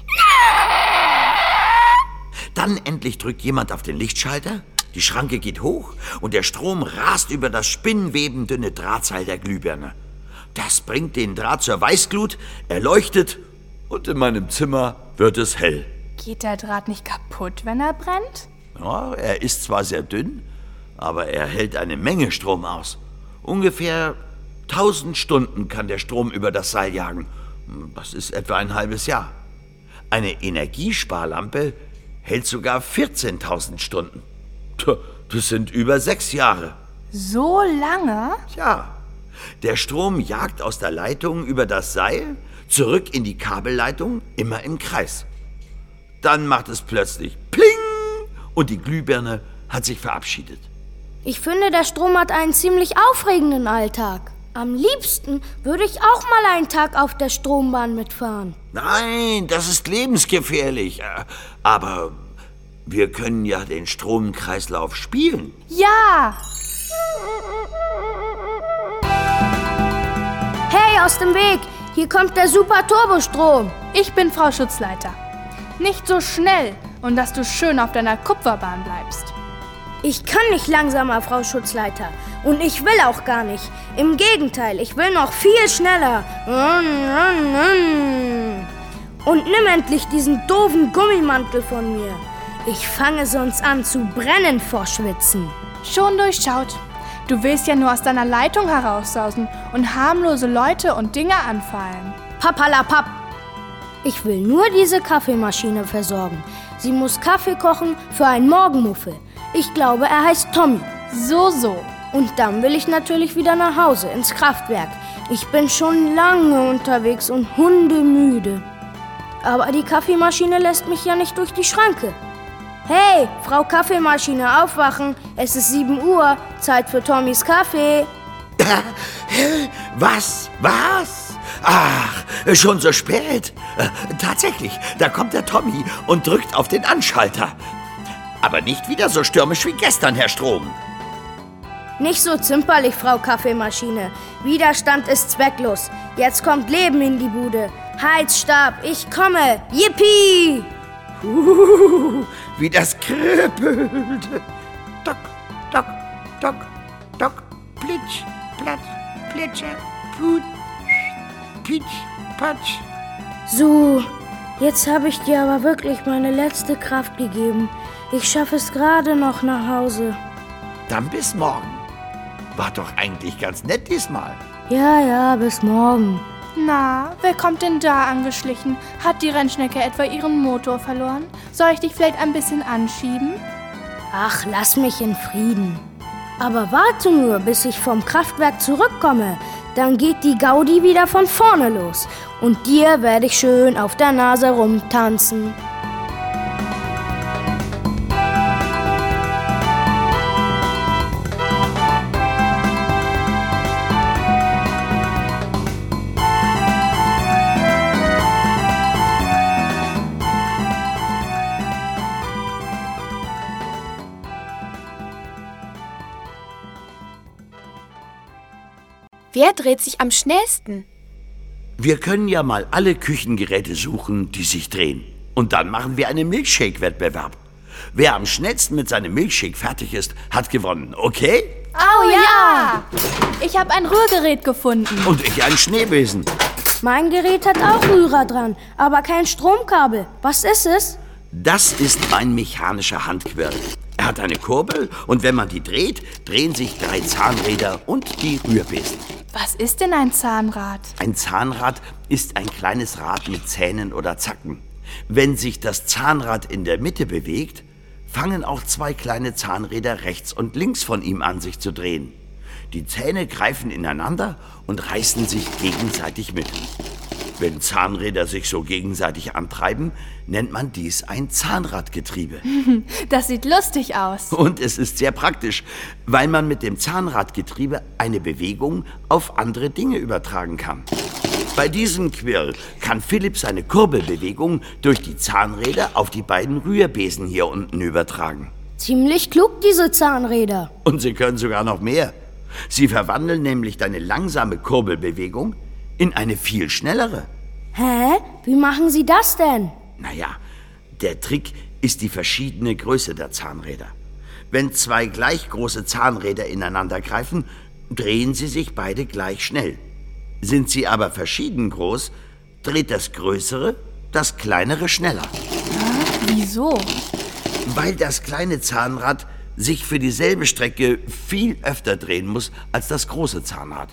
Dann endlich drückt jemand auf den Lichtschalter, die Schranke geht hoch und der Strom rast über das spinnwebendünne Drahtseil der Glühbirne. Das bringt den Draht zur Weißglut, er leuchtet und in meinem Zimmer wird es hell. Geht der Draht nicht kaputt, wenn er brennt? Ja, er ist zwar sehr dünn, aber er hält eine Menge Strom aus. Ungefähr tausend Stunden kann der Strom über das Seil jagen. Das ist etwa ein halbes Jahr. Eine Energiesparlampe hält sogar vierzehntausend Stunden. Das sind über sechs Jahre. So lange? Ja. Der Strom jagt aus der Leitung über das Seil, zurück in die Kabelleitung, immer im Kreis. Dann macht es plötzlich Pling und die Glühbirne hat sich verabschiedet. Ich finde, der Strom hat einen ziemlich aufregenden Alltag. Am liebsten würde ich auch mal einen Tag auf der Strombahn mitfahren. Nein, das ist lebensgefährlich. Aber wir können ja den Stromkreislauf spielen. Ja! Hey, aus dem Weg! Hier kommt der Super-Turbostrom. Ich bin Frau Schutzleiter. Nicht so schnell und dass du schön auf deiner Kupferbahn bleibst. Ich kann nicht langsamer, Frau Schutzleiter. Und ich will auch gar nicht. Im Gegenteil, ich will noch viel schneller. Und nimm endlich diesen doofen Gummimantel von mir. Ich fange sonst an zu brennen vor Schwitzen. Schon durchschaut. Du willst ja nur aus deiner Leitung heraussausen und harmlose Leute und Dinge anfallen. Papalapap. Ich will nur diese Kaffeemaschine versorgen. Sie muss Kaffee kochen für einen Morgenmuffel. Ich glaube, er heißt Tommy. So, so. Und dann will ich natürlich wieder nach Hause, ins Kraftwerk. Ich bin schon lange unterwegs und hundemüde. Aber die Kaffeemaschine lässt mich ja nicht durch die Schranke. Hey, Frau Kaffeemaschine, aufwachen. Es ist sieben Uhr, Zeit für Tommys Kaffee. Was? Was? Ach, schon so spät. Äh, tatsächlich, da kommt der Tommy und drückt auf den Anschalter. Aber nicht wieder so stürmisch wie gestern, Herr Strom. Nicht so zimperlich, Frau Kaffeemaschine. Widerstand ist zwecklos. Jetzt kommt Leben in die Bude. Heizstab, ich komme. Yippie! Uh, wie das kribbelt. Dock, dock, dock, dock, plitsch, platt, plitscher, put, pitsch, patsch. So, jetzt habe ich dir aber wirklich meine letzte Kraft gegeben. Ich schaffe es gerade noch nach Hause. Dann bis morgen. War doch eigentlich ganz nett diesmal. Ja, ja, bis morgen. Na, wer kommt denn da angeschlichen? Hat die Rennschnecke etwa ihren Motor verloren? Soll ich dich vielleicht ein bisschen anschieben? Ach, lass mich in Frieden. Aber warte nur, bis ich vom Kraftwerk zurückkomme. Dann geht die Gaudi wieder von vorne los. Und dir werde ich schön auf der Nase rumtanzen. Wer dreht sich am schnellsten? Wir können ja mal alle Küchengeräte suchen, die sich drehen. Und dann machen wir einen Milkshake-Wettbewerb. Wer am schnellsten mit seinem Milkshake fertig ist, hat gewonnen, okay? Oh ja! Ich habe ein Rührgerät gefunden. Und ich einen Schneebesen. Mein Gerät hat auch Rührer dran, aber kein Stromkabel. Was ist es? Das ist mein mechanischer Handquirl. Er hat eine Kurbel und wenn man die dreht, drehen sich drei Zahnräder und die Rührbesen. Was ist denn ein Zahnrad? Ein Zahnrad ist ein kleines Rad mit Zähnen oder Zacken. Wenn sich das Zahnrad in der Mitte bewegt, fangen auch zwei kleine Zahnräder rechts und links von ihm an, sich zu drehen. Die Zähne greifen ineinander und reißen sich gegenseitig mit. Wenn Zahnräder sich so gegenseitig antreiben, nennt man dies ein Zahnradgetriebe. Das sieht lustig aus. Und es ist sehr praktisch, weil man mit dem Zahnradgetriebe eine Bewegung auf andere Dinge übertragen kann. Bei diesem Quirl kann Philipp seine Kurbelbewegung durch die Zahnräder auf die beiden Rührbesen hier unten übertragen. Ziemlich klug, diese Zahnräder. Und sie können sogar noch mehr. Sie verwandeln nämlich deine langsame Kurbelbewegung in eine viel schnellere. Hä? Wie machen Sie das denn? Naja, der Trick ist die verschiedene Größe der Zahnräder. Wenn zwei gleich große Zahnräder ineinander greifen, drehen sie sich beide gleich schnell. Sind sie aber verschieden groß, dreht das Größere das Kleinere schneller. Wieso? Weil das kleine Zahnrad sich für dieselbe Strecke viel öfter drehen muss als das große Zahnrad.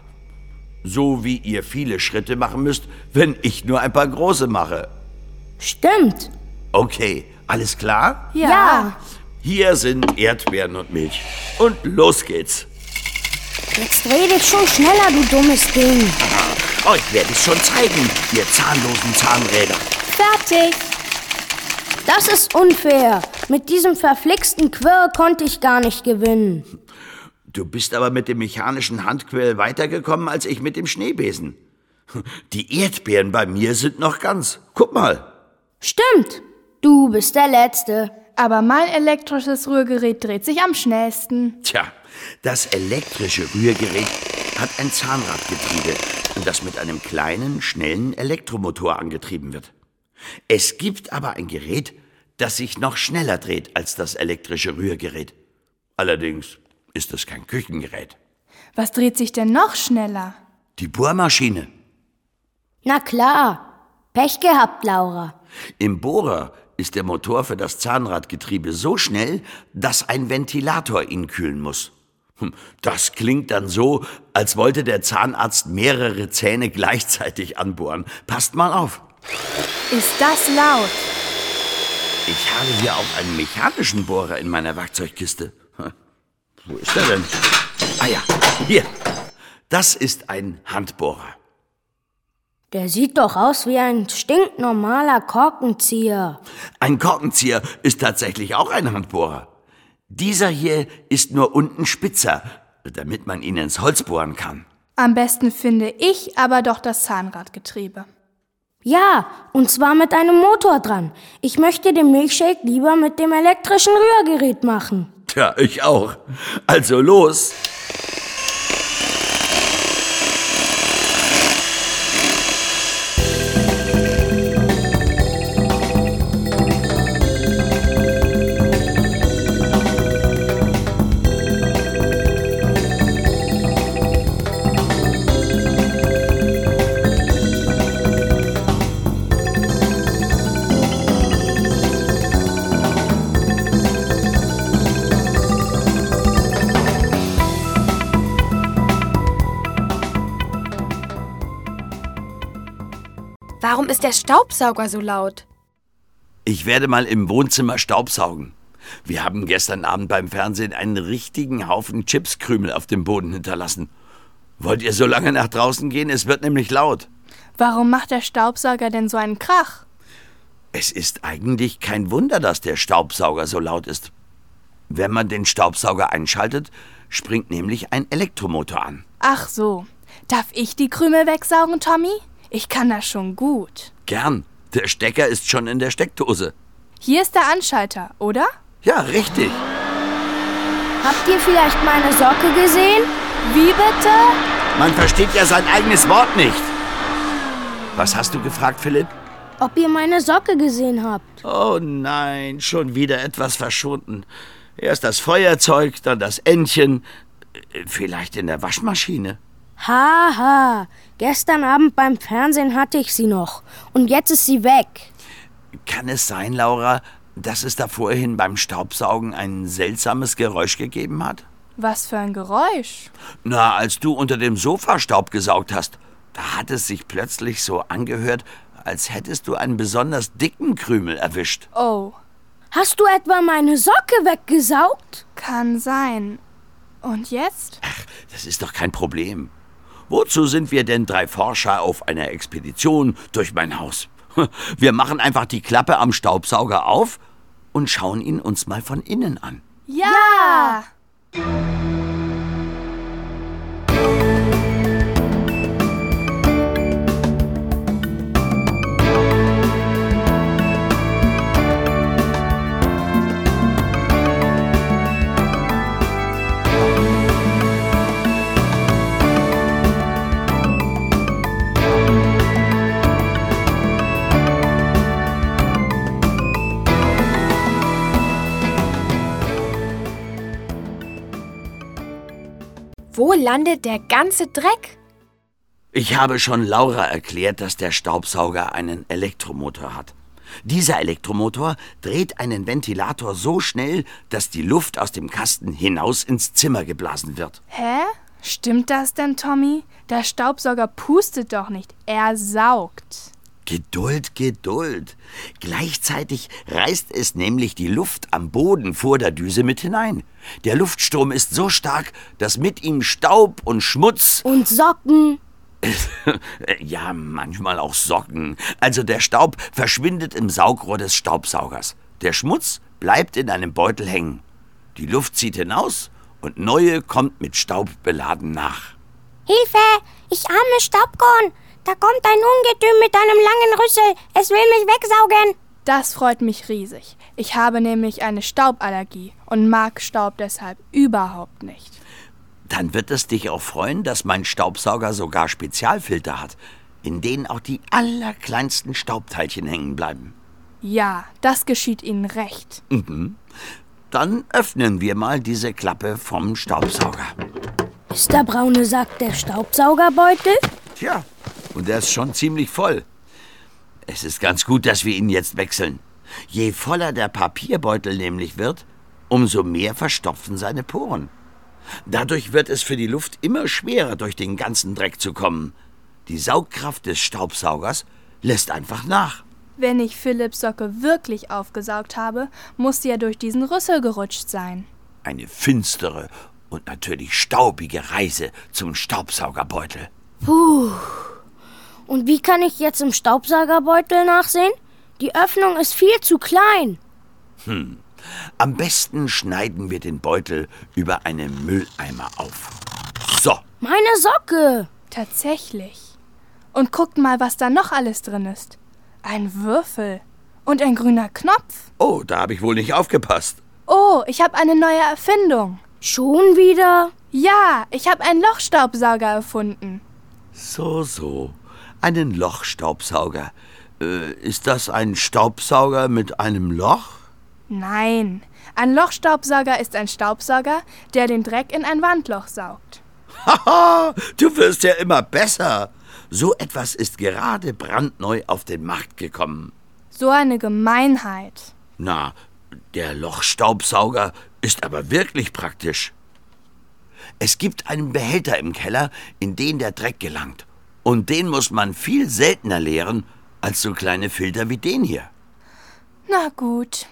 So wie ihr viele Schritte machen müsst, wenn ich nur ein paar große mache. Stimmt. Okay, alles klar? Ja. Ja. Hier sind Erdbeeren und Milch. Und los geht's. Jetzt dreh dich schon schneller, du dummes Ding. Euch werde ich schon zeigen, ihr zahnlosen Zahnräder. Fertig. Das ist unfair. Mit diesem verflixten Quirl konnte ich gar nicht gewinnen. Du bist aber mit dem mechanischen Handquirl weitergekommen als ich mit dem Schneebesen. Die Erdbeeren bei mir sind noch ganz. Guck mal. Stimmt, du bist der Letzte. Aber mein elektrisches Rührgerät dreht sich am schnellsten. Tja, das elektrische Rührgerät hat ein Zahnradgetriebe, das mit einem kleinen, schnellen Elektromotor angetrieben wird. Es gibt aber ein Gerät, das sich noch schneller dreht als das elektrische Rührgerät. Allerdings ist es kein Küchengerät. Was dreht sich denn noch schneller? Die Bohrmaschine. Na klar, Pech gehabt, Laura. Im Bohrer ist der Motor für das Zahnradgetriebe so schnell, dass ein Ventilator ihn kühlen muss. Das klingt dann so, als wollte der Zahnarzt mehrere Zähne gleichzeitig anbohren. Passt mal auf. Ist das laut? Ich habe hier auch einen mechanischen Bohrer in meiner Werkzeugkiste. Wo ist er denn? Ah ja, hier. Das ist ein Handbohrer. Der sieht doch aus wie ein stinknormaler Korkenzieher. Ein Korkenzieher ist tatsächlich auch ein Handbohrer. Dieser hier ist nur unten spitzer, damit man ihn ins Holz bohren kann. Am besten finde ich aber doch das Zahnradgetriebe. Ja, und zwar mit einem Motor dran. Ich möchte den Milchshake lieber mit dem elektrischen Rührgerät machen. Tja, ich auch. Also los. Warum ist der Staubsauger so laut? Ich werde mal im Wohnzimmer staubsaugen. Wir haben gestern Abend beim Fernsehen einen richtigen Haufen Chipskrümel auf dem Boden hinterlassen. Wollt ihr so lange nach draußen gehen? Es wird nämlich laut. Warum macht der Staubsauger denn so einen Krach? Es ist eigentlich kein Wunder, dass der Staubsauger so laut ist. Wenn man den Staubsauger einschaltet, springt nämlich ein Elektromotor an. Ach so. Darf ich die Krümel wegsaugen, Tommy? Ich kann das schon gut. Gern. Der Stecker ist schon in der Steckdose. Hier ist der Anschalter, oder? Ja, richtig. Habt ihr vielleicht meine Socke gesehen? Wie bitte? Man versteht ja sein eigenes Wort nicht. Was hast du gefragt, Philipp? Ob ihr meine Socke gesehen habt? Oh nein, schon wieder etwas verschwunden. Erst das Feuerzeug, dann das Entchen. Vielleicht in der Waschmaschine. Haha, gestern Abend beim Fernsehen hatte ich sie noch. Und jetzt ist sie weg. Kann es sein, Laura, dass es da vorhin beim Staubsaugen ein seltsames Geräusch gegeben hat? Was für ein Geräusch? Na, als du unter dem Sofa Staub gesaugt hast, da hat es sich plötzlich so angehört, als hättest du einen besonders dicken Krümel erwischt. Oh, Hast du etwa meine Socke weggesaugt? kann sein. Und jetzt? Ach, das ist doch kein Problem. Wozu sind wir denn drei Forscher auf einer Expedition durch mein Haus? Wir machen einfach die Klappe am Staubsauger auf und schauen ihn uns mal von innen an. Ja! Wo landet der ganze Dreck? Ich habe schon Laura erklärt, dass der Staubsauger einen Elektromotor hat. Dieser Elektromotor dreht einen Ventilator so schnell, dass die Luft aus dem Kasten hinaus ins Zimmer geblasen wird. Hä? Stimmt das denn, Tommy? Der Staubsauger pustet doch nicht, er saugt. Geduld, Geduld. Gleichzeitig reißt es nämlich die Luft am Boden vor der Düse mit hinein. Der Luftstrom ist so stark, dass mit ihm Staub und Schmutz... Und Socken. ja, manchmal auch Socken. Also der Staub verschwindet im Saugrohr des Staubsaugers. Der Schmutz bleibt in einem Beutel hängen. Die Luft zieht hinaus und neue kommt mit Staub beladen nach. Hilfe, ich arme Staubkorn. Da kommt ein Ungetüm mit einem langen Rüssel. Es will mich wegsaugen. Das freut mich riesig. Ich habe nämlich eine Stauballergie und mag Staub deshalb überhaupt nicht. Dann wird es dich auch freuen, dass mein Staubsauger sogar Spezialfilter hat, in denen auch die allerkleinsten Staubteilchen hängen bleiben. Ja, das geschieht Ihnen recht. Mhm. Dann öffnen wir mal diese Klappe vom Staubsauger. Ist der braune Sack der Staubsaugerbeutel? Tja, und der ist schon ziemlich voll. Es ist ganz gut, dass wir ihn jetzt wechseln. Je voller der Papierbeutel nämlich wird, umso mehr verstopfen seine Poren. Dadurch wird es für die Luft immer schwerer, durch den ganzen Dreck zu kommen. Die Saugkraft des Staubsaugers lässt einfach nach. Wenn ich Philipps Socke wirklich aufgesaugt habe, muss sie ja durch diesen Rüssel gerutscht sein. Eine finstere und natürlich staubige Reise zum Staubsaugerbeutel. Puh. Und wie kann ich jetzt im Staubsaugerbeutel nachsehen? Die Öffnung ist viel zu klein. Hm. Am besten schneiden wir den Beutel über einen Mülleimer auf. So. Meine Socke. Tatsächlich. Und guckt mal, was da noch alles drin ist. Ein Würfel und ein grüner Knopf. Oh, da habe ich wohl nicht aufgepasst. Oh, ich habe eine neue Erfindung. Schon wieder? Ja, ich habe einen Lochstaubsauger erfunden. So, so. Einen Lochstaubsauger. Äh, ist das ein Staubsauger mit einem Loch? Nein, ein Lochstaubsauger ist ein Staubsauger, der den Dreck in ein Wandloch saugt. Haha, du wirst ja immer besser. So etwas ist gerade brandneu auf den Markt gekommen. So eine Gemeinheit. Na, der Lochstaubsauger ist aber wirklich praktisch. Es gibt einen Behälter im Keller, in den der Dreck gelangt. Und den muss man viel seltener leeren als so kleine Filter wie den hier. Na gut.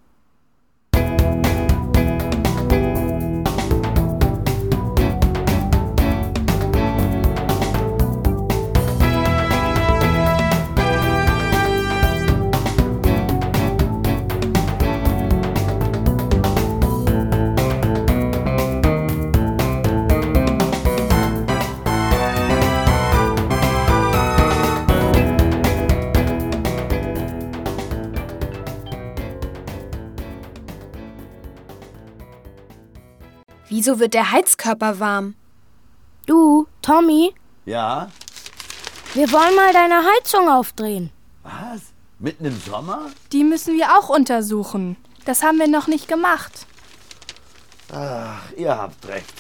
Wieso wird der Heizkörper warm? Du, Tommy, Ja? wir wollen mal deine Heizung aufdrehen. Was? Mitten im Sommer? Die müssen wir auch untersuchen. Das haben wir noch nicht gemacht. Ach, ihr habt recht.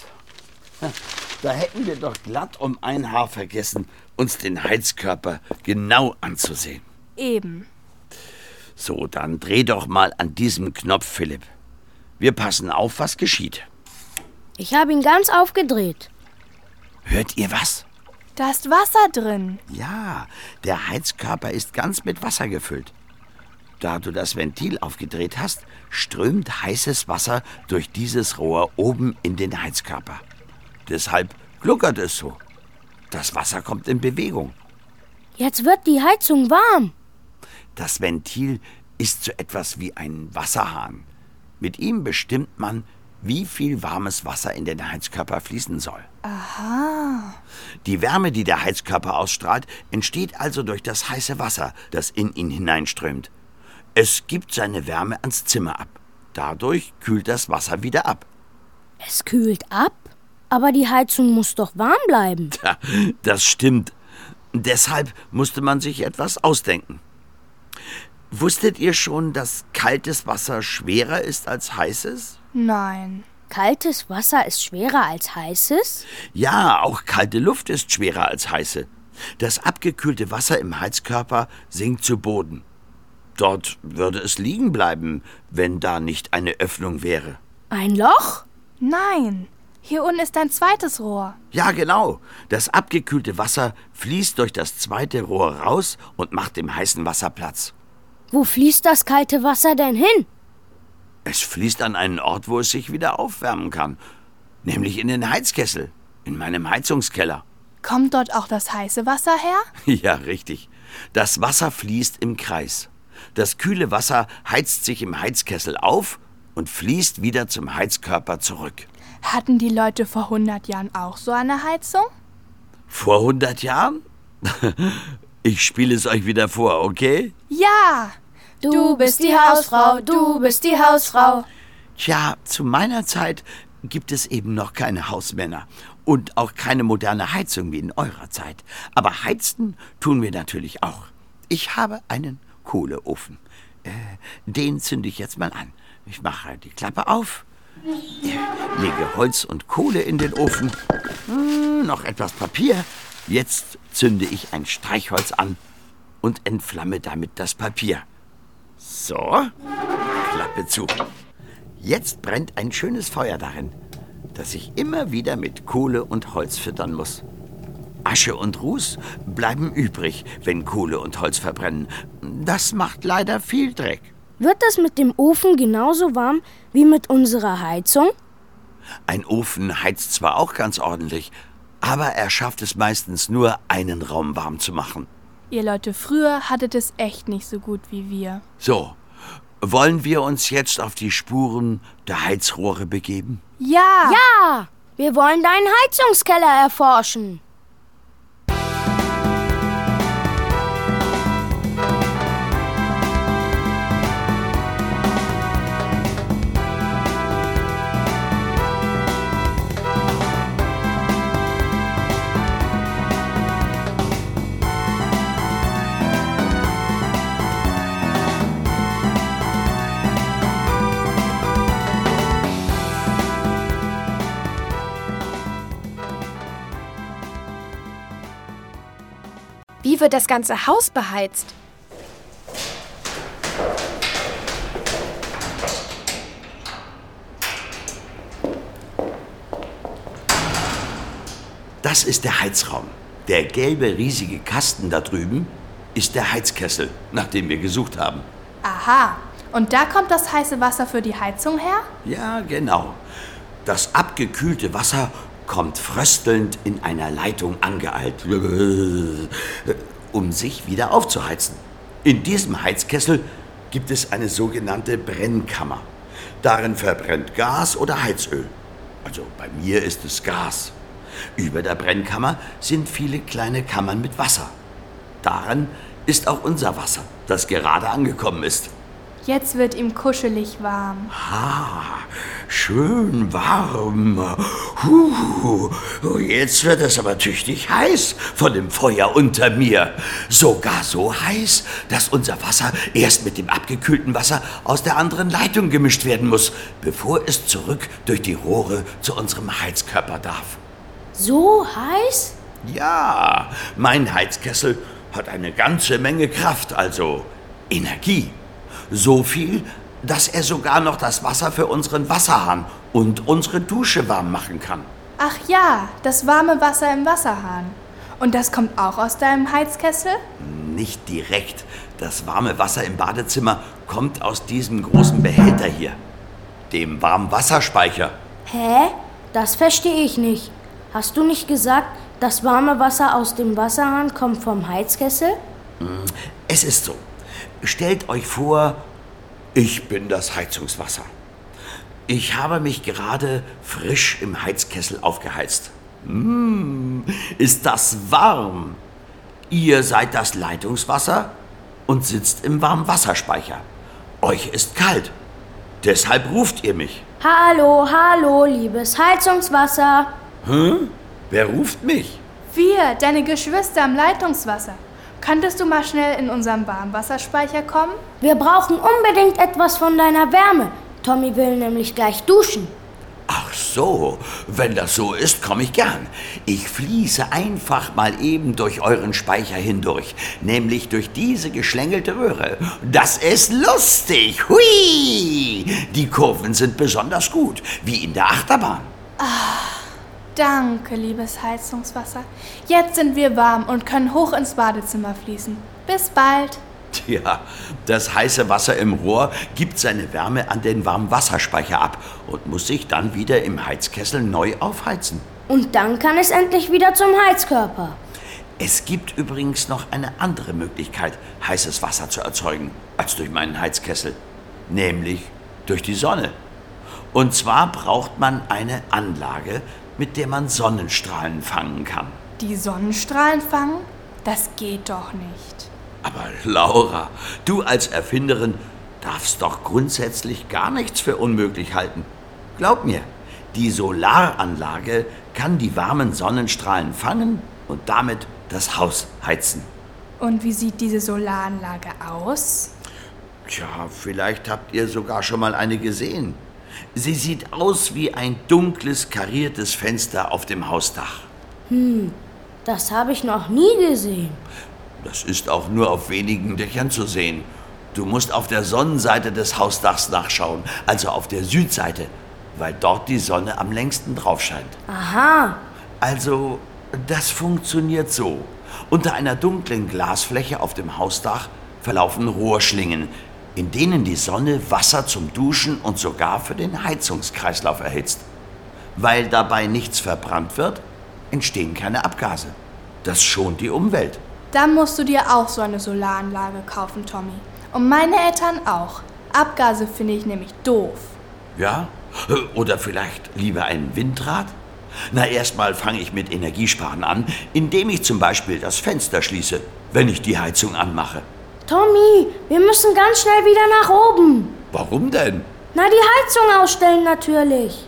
Da hätten wir doch glatt um ein Haar vergessen, uns den Heizkörper genau anzusehen. Eben. So, dann dreh doch mal an diesem Knopf, Philipp. Wir passen auf, was geschieht. Ich habe ihn ganz aufgedreht. Hört ihr was? Da ist Wasser drin. Ja, der Heizkörper ist ganz mit Wasser gefüllt. Da du das Ventil aufgedreht hast, strömt heißes Wasser durch dieses Rohr oben in den Heizkörper. Deshalb gluckert es so. Das Wasser kommt in Bewegung. Jetzt wird die Heizung warm. Das Ventil ist so etwas wie ein Wasserhahn. Mit ihm bestimmt man, wie viel warmes Wasser in den Heizkörper fließen soll. Aha. Die Wärme, die der Heizkörper ausstrahlt, entsteht also durch das heiße Wasser, das in ihn hineinströmt. Es gibt seine Wärme ans Zimmer ab. Dadurch kühlt das Wasser wieder ab. Es kühlt ab, aber die Heizung muss doch warm bleiben. Tja, das stimmt. Deshalb musste man sich etwas ausdenken. Wusstet ihr schon, dass kaltes Wasser schwerer ist als heißes? Nein. Kaltes Wasser ist schwerer als heißes? Ja, auch kalte Luft ist schwerer als heiße. Das abgekühlte Wasser im Heizkörper sinkt zu Boden. Dort würde es liegen bleiben, wenn da nicht eine Öffnung wäre. Ein Loch? Nein. Hier unten ist ein zweites Rohr. Ja, genau. Das abgekühlte Wasser fließt durch das zweite Rohr raus und macht dem heißen Wasser Platz. Wo fließt das kalte Wasser denn hin? Es fließt an einen Ort, wo es sich wieder aufwärmen kann. Nämlich in den Heizkessel, in meinem Heizungskeller. Kommt dort auch das heiße Wasser her? Ja, richtig. Das Wasser fließt im Kreis. Das kühle Wasser heizt sich im Heizkessel auf und fließt wieder zum Heizkörper zurück. Hatten die Leute vor hundert Jahren auch so eine Heizung? Vor hundert Jahren? Ich spiele es euch wieder vor, okay? Ja! Du bist die Hausfrau, du bist die Hausfrau. Tja, zu meiner Zeit gibt es eben noch keine Hausmänner und auch keine moderne Heizung wie in eurer Zeit. Aber heizen tun wir natürlich auch. Ich habe einen Kohleofen. Äh, den zünde ich jetzt mal an. Ich mache die Klappe auf, äh, lege Holz und Kohle in den Ofen, hm, noch etwas Papier. Jetzt zünde ich ein Streichholz an und entflamme damit das Papier. So, Klappe zu. Jetzt brennt ein schönes Feuer darin, das ich immer wieder mit Kohle und Holz füttern muss. Asche und Ruß bleiben übrig, wenn Kohle und Holz verbrennen. Das macht leider viel Dreck. Wird das mit dem Ofen genauso warm wie mit unserer Heizung? Ein Ofen heizt zwar auch ganz ordentlich, aber er schafft es meistens nur, einen Raum warm zu machen. Ihr Leute früher hattet es echt nicht so gut wie wir. So, wollen wir uns jetzt auf die Spuren der Heizrohre begeben? Ja! Ja! Wir wollen deinen Heizungskeller erforschen. Wie wird das ganze Haus beheizt? Das ist der Heizraum. Der gelbe, riesige Kasten da drüben ist der Heizkessel, nach dem wir gesucht haben. Aha. Und da kommt das heiße Wasser für die Heizung her? Ja, genau. Das abgekühlte Wasser kommt fröstelnd in einer Leitung angeeilt, um sich wieder aufzuheizen. In diesem Heizkessel gibt es eine sogenannte Brennkammer. Darin verbrennt Gas oder Heizöl. Also bei mir ist es Gas. Über der Brennkammer sind viele kleine Kammern mit Wasser. Darin ist auch unser Wasser, das gerade angekommen ist. Jetzt wird ihm kuschelig warm. Ah, schön warm. Huh, jetzt wird es aber tüchtig heiß von dem Feuer unter mir. Sogar so heiß, dass unser Wasser erst mit dem abgekühlten Wasser aus der anderen Leitung gemischt werden muss, bevor es zurück durch die Rohre zu unserem Heizkörper darf. So heiß? Ja, mein Heizkessel hat eine ganze Menge Kraft, also Energie. So viel, dass er sogar noch das Wasser für unseren Wasserhahn und unsere Dusche warm machen kann. Ach ja, das warme Wasser im Wasserhahn. Und das kommt auch aus deinem Heizkessel? Nicht direkt. Das warme Wasser im Badezimmer kommt aus diesem großen Behälter hier, dem Warmwasserspeicher. Hä? Das verstehe ich nicht. Hast du nicht gesagt, das warme Wasser aus dem Wasserhahn kommt vom Heizkessel? Es ist so. Stellt euch vor, ich bin das Heizungswasser. Ich habe mich gerade frisch im Heizkessel aufgeheizt. Mmh, ist das warm. Ihr seid das Leitungswasser und sitzt im Warmwasserspeicher. Euch ist kalt. Deshalb ruft ihr mich. Hallo, hallo, liebes Heizungswasser. Hm? Wer ruft mich? Wir, deine Geschwister im Leitungswasser. Könntest du mal schnell in unseren Warmwasserspeicher kommen? Wir brauchen unbedingt etwas von deiner Wärme. Tommy will nämlich gleich duschen. Ach so, wenn das so ist, komme ich gern. Ich fließe einfach mal eben durch euren Speicher hindurch, nämlich durch diese geschlängelte Röhre. Das ist lustig. Hui! Die Kurven sind besonders gut, wie in der Achterbahn. Ach, danke, liebes Heizungswasser. Jetzt sind wir warm und können hoch ins Badezimmer fließen. Bis bald. Tja, das heiße Wasser im Rohr gibt seine Wärme an den Warmwasserspeicher ab und muss sich dann wieder im Heizkessel neu aufheizen. Und dann kann es endlich wieder zum Heizkörper. Es gibt übrigens noch eine andere Möglichkeit, heißes Wasser zu erzeugen, als durch meinen Heizkessel. Nämlich durch die Sonne. Und zwar braucht man eine Anlage, mit der man Sonnenstrahlen fangen kann. Die Sonnenstrahlen fangen? Das geht doch nicht. Aber Laura, du als Erfinderin darfst doch grundsätzlich gar nichts für unmöglich halten. Glaub mir, die Solaranlage kann die warmen Sonnenstrahlen fangen und damit das Haus heizen. Und wie sieht diese Solaranlage aus? Tja, vielleicht habt ihr sogar schon mal eine gesehen. Sie sieht aus wie ein dunkles, kariertes Fenster auf dem Hausdach. Hm, das habe ich noch nie gesehen. Das ist auch nur auf wenigen Dächern zu sehen. Du musst auf der Sonnenseite des Hausdachs nachschauen, also auf der Südseite, weil dort die Sonne am längsten drauf scheint. Aha. Also, das funktioniert so. Unter einer dunklen Glasfläche auf dem Hausdach verlaufen Rohrschlingen, in denen die Sonne Wasser zum Duschen und sogar für den Heizungskreislauf erhitzt. Weil dabei nichts verbrannt wird, entstehen keine Abgase. Das schont die Umwelt. Dann musst du dir auch so eine Solaranlage kaufen, Tommy. Und meine Eltern auch. Abgase finde ich nämlich doof. Ja? Oder vielleicht lieber ein Windrad? Na, erstmal fange ich mit Energiesparen an, indem ich zum Beispiel das Fenster schließe, wenn ich die Heizung anmache. Tommy, wir müssen ganz schnell wieder nach oben. Warum denn? Na, die Heizung ausstellen natürlich.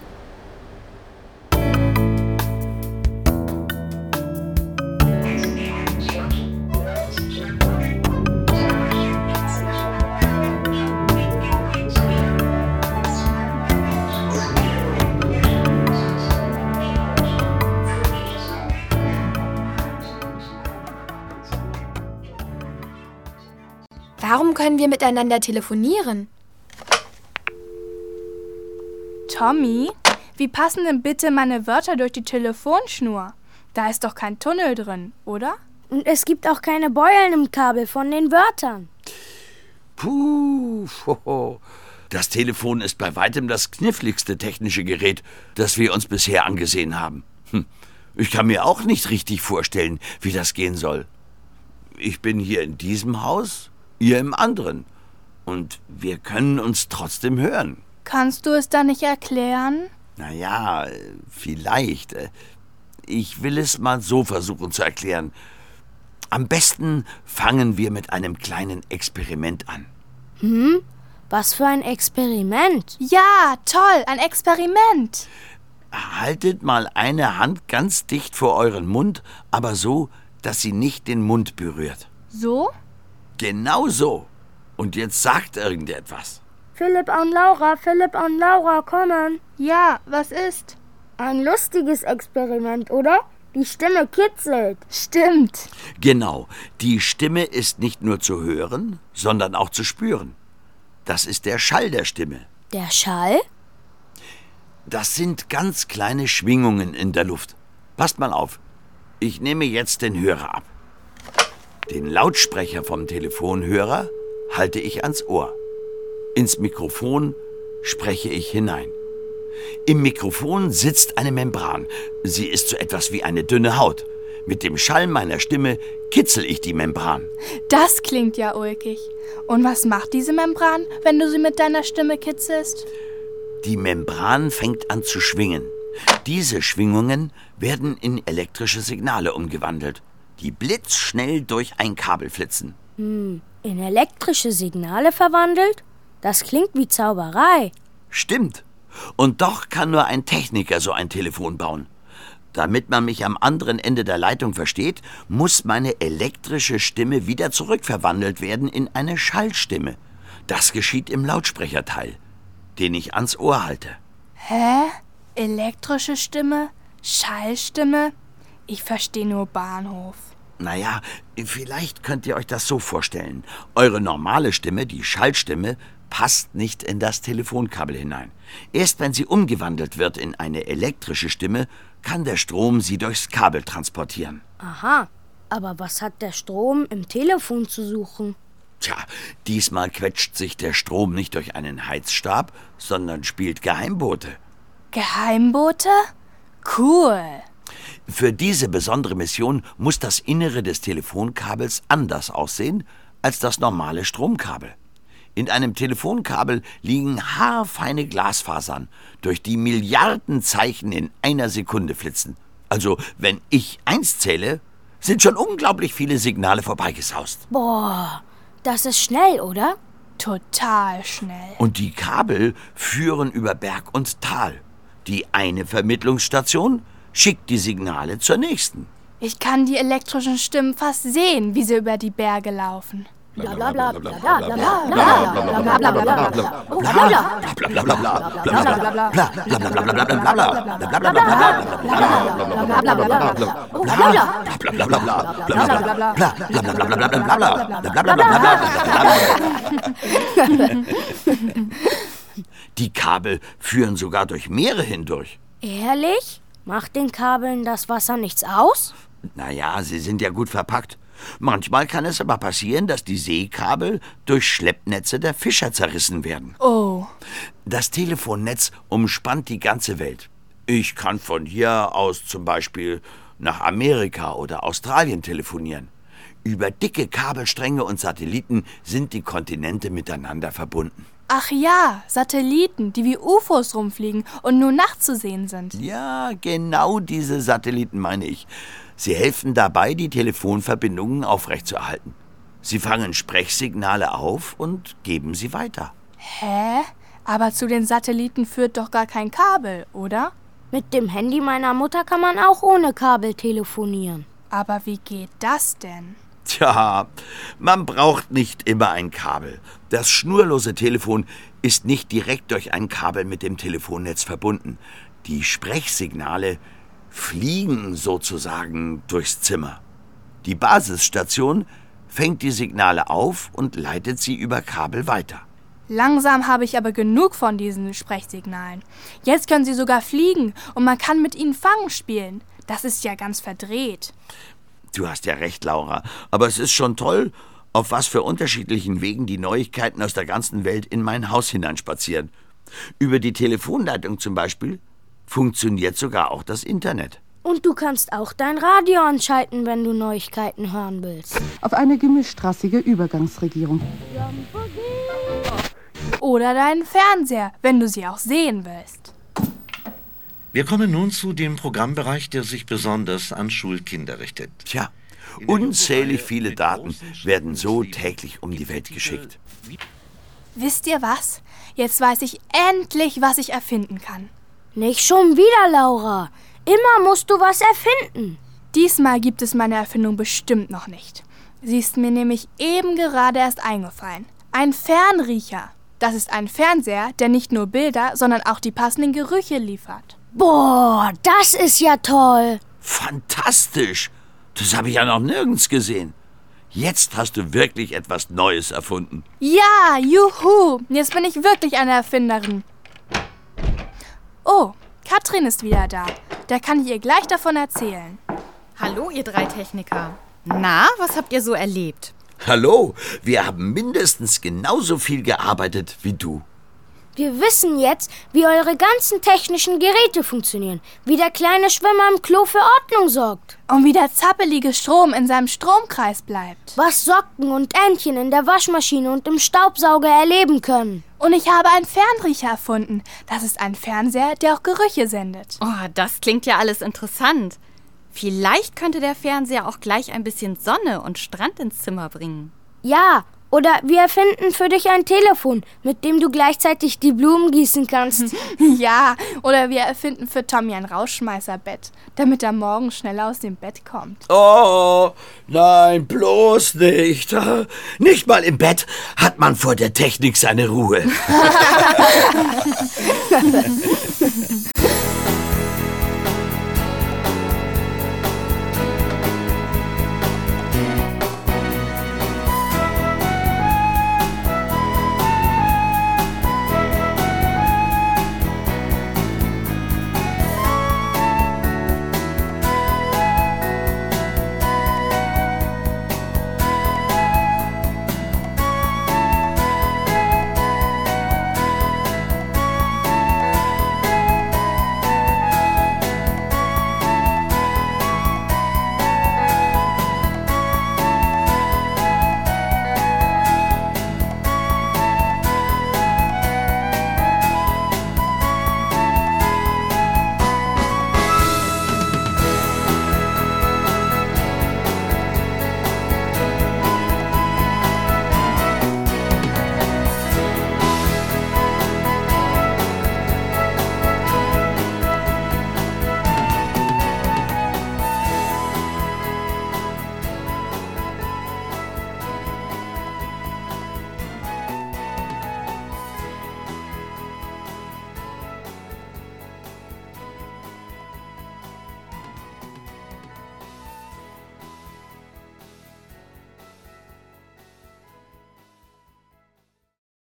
Warum können wir miteinander telefonieren? Tommy, wie passen denn bitte meine Wörter durch die Telefonschnur? Da ist doch kein Tunnel drin, oder? Und es gibt auch keine Beulen im Kabel von den Wörtern. Puh, hoho. Das Telefon ist bei weitem das kniffligste technische Gerät, das wir uns bisher angesehen haben. Hm. Ich kann mir auch nicht richtig vorstellen, wie das gehen soll. Ich bin hier in diesem Haus, ihr im anderen. Und wir können uns trotzdem hören. Kannst du es dann nicht erklären? Naja, vielleicht. Ich will es mal so versuchen zu erklären. Am besten fangen wir mit einem kleinen Experiment an. Hm? Was für ein Experiment? Ja, toll, ein Experiment. Haltet mal eine Hand ganz dicht vor euren Mund, aber so, dass sie nicht den Mund berührt. So? Genau so. Und jetzt sagt irgendetwas. Philipp und Laura, Philipp und Laura kommen. Ja, was ist? Ein lustiges Experiment, oder? Die Stimme kitzelt. Stimmt. Genau. Die Stimme ist nicht nur zu hören, sondern auch zu spüren. Das ist der Schall der Stimme. Der Schall? Das sind ganz kleine Schwingungen in der Luft. Passt mal auf. Ich nehme jetzt den Hörer ab. Den Lautsprecher vom Telefonhörer halte ich ans Ohr. Ins Mikrofon spreche ich hinein. Im Mikrofon sitzt eine Membran. Sie ist so etwas wie eine dünne Haut. Mit dem Schall meiner Stimme kitzel ich die Membran. Das klingt ja ulkig. Und was macht diese Membran, wenn du sie mit deiner Stimme kitzelst? Die Membran fängt an zu schwingen. Diese Schwingungen werden in elektrische Signale umgewandelt, die blitzschnell durch ein Kabel flitzen. Hm, in elektrische Signale verwandelt? Das klingt wie Zauberei. Stimmt. Und doch kann nur ein Techniker so ein Telefon bauen. Damit man mich am anderen Ende der Leitung versteht, muss meine elektrische Stimme wieder zurückverwandelt werden in eine Schallstimme. Das geschieht im Lautsprecherteil, den ich ans Ohr halte. Hä? Elektrische Stimme? Schallstimme? Ich verstehe nur Bahnhof. Naja, vielleicht könnt ihr euch das so vorstellen. Eure normale Stimme, die Schallstimme, passt nicht in das Telefonkabel hinein. Erst wenn sie umgewandelt wird in eine elektrische Stimme, kann der Strom sie durchs Kabel transportieren. Aha, aber was hat der Strom im Telefon zu suchen? Tja, diesmal quetscht sich der Strom nicht durch einen Heizstab, sondern spielt Geheimboote. Geheimboote? Cool. Für diese besondere Mission muss das Innere des Telefonkabels anders aussehen als das normale Stromkabel. In einem Telefonkabel liegen haarfeine Glasfasern, durch die Milliarden Zeichen in einer Sekunde flitzen. Also, wenn ich eins zähle, sind schon unglaublich viele Signale vorbeigesaust. Boah, das ist schnell, oder? Total schnell. Und die Kabel führen über Berg und Tal. Die eine Vermittlungsstation schickt die Signale zur nächsten. Ich kann die elektrischen Stimmen fast sehen, wie sie über die Berge laufen. Bla bla bla bla bla bla bla bla bla bla Die Kabel führen sogar durch Meere hindurch. Ehrlich? Macht den Kabeln das Wasser nichts aus? Naja, sie sind ja gut verpackt. Manchmal kann es aber passieren, dass die Seekabel durch Schleppnetze der Fischer zerrissen werden. Oh. Das Telefonnetz umspannt die ganze Welt. Ich kann von hier aus zum Beispiel nach Amerika oder Australien telefonieren. Über dicke Kabelstränge und Satelliten sind die Kontinente miteinander verbunden. Ach ja, Satelliten, die wie U F Os rumfliegen und nur nachts zu sehen sind. Ja, genau diese Satelliten meine ich. Sie helfen dabei, die Telefonverbindungen aufrechtzuerhalten. Sie fangen Sprechsignale auf und geben sie weiter. Hä? Aber zu den Satelliten führt doch gar kein Kabel, oder? Mit dem Handy meiner Mutter kann man auch ohne Kabel telefonieren. Aber wie geht das denn? Tja, man braucht nicht immer ein Kabel. Das schnurlose Telefon ist nicht direkt durch ein Kabel mit dem Telefonnetz verbunden. Die Sprechsignale fliegen sozusagen durchs Zimmer. Die Basisstation fängt die Signale auf und leitet sie über Kabel weiter. Langsam habe ich aber genug von diesen Sprechsignalen. Jetzt können sie sogar fliegen und man kann mit ihnen Fangen spielen. Das ist ja ganz verdreht. Du hast ja recht, Laura. Aber es ist schon toll, auf was für unterschiedlichen Wegen die Neuigkeiten aus der ganzen Welt in mein Haus hineinspazieren. Über die Telefonleitung zum Beispiel funktioniert sogar auch das Internet. Und du kannst auch dein Radio anschalten, wenn du Neuigkeiten hören willst. Auf eine gemischtrassige Übergangsregierung. Oder deinen Fernseher, wenn du sie auch sehen willst. Wir kommen nun zu dem Programmbereich, der sich besonders an Schulkinder richtet. Tja, unzählig viele Daten werden so täglich um die Welt geschickt. Wisst ihr was? Jetzt weiß ich endlich, was ich erfinden kann. Nicht schon wieder, Laura. Immer musst du was erfinden. Diesmal gibt es meine Erfindung bestimmt noch nicht. Sie ist mir nämlich eben gerade erst eingefallen. Ein Fernriecher. Das ist ein Fernseher, der nicht nur Bilder, sondern auch die passenden Gerüche liefert. Boah, das ist ja toll. Fantastisch. Das habe ich ja noch nirgends gesehen. Jetzt hast du wirklich etwas Neues erfunden. Ja, juhu. Jetzt bin ich wirklich eine Erfinderin. Oh, Katrin ist wieder da. Da kann ich ihr gleich davon erzählen. Hallo, ihr drei Techniker. Na, was habt ihr so erlebt? Hallo, wir haben mindestens genauso viel gearbeitet wie du. Wir wissen jetzt, wie eure ganzen technischen Geräte funktionieren, wie der kleine Schwimmer im Klo für Ordnung sorgt. Und wie der zappelige Strom in seinem Stromkreis bleibt. Was Socken und Entchen in der Waschmaschine und im Staubsauger erleben können. Und ich habe einen Fernriecher erfunden. Das ist ein Fernseher, der auch Gerüche sendet. Oh, das klingt ja alles interessant. Vielleicht könnte der Fernseher auch gleich ein bisschen Sonne und Strand ins Zimmer bringen. Ja, oder wir erfinden für dich ein Telefon, mit dem du gleichzeitig die Blumen gießen kannst. Ja, oder wir erfinden für Tommy ein Rausschmeißerbett, damit er morgen schneller aus dem Bett kommt. Oh, nein, bloß nicht. Nicht mal im Bett hat man vor der Technik seine Ruhe.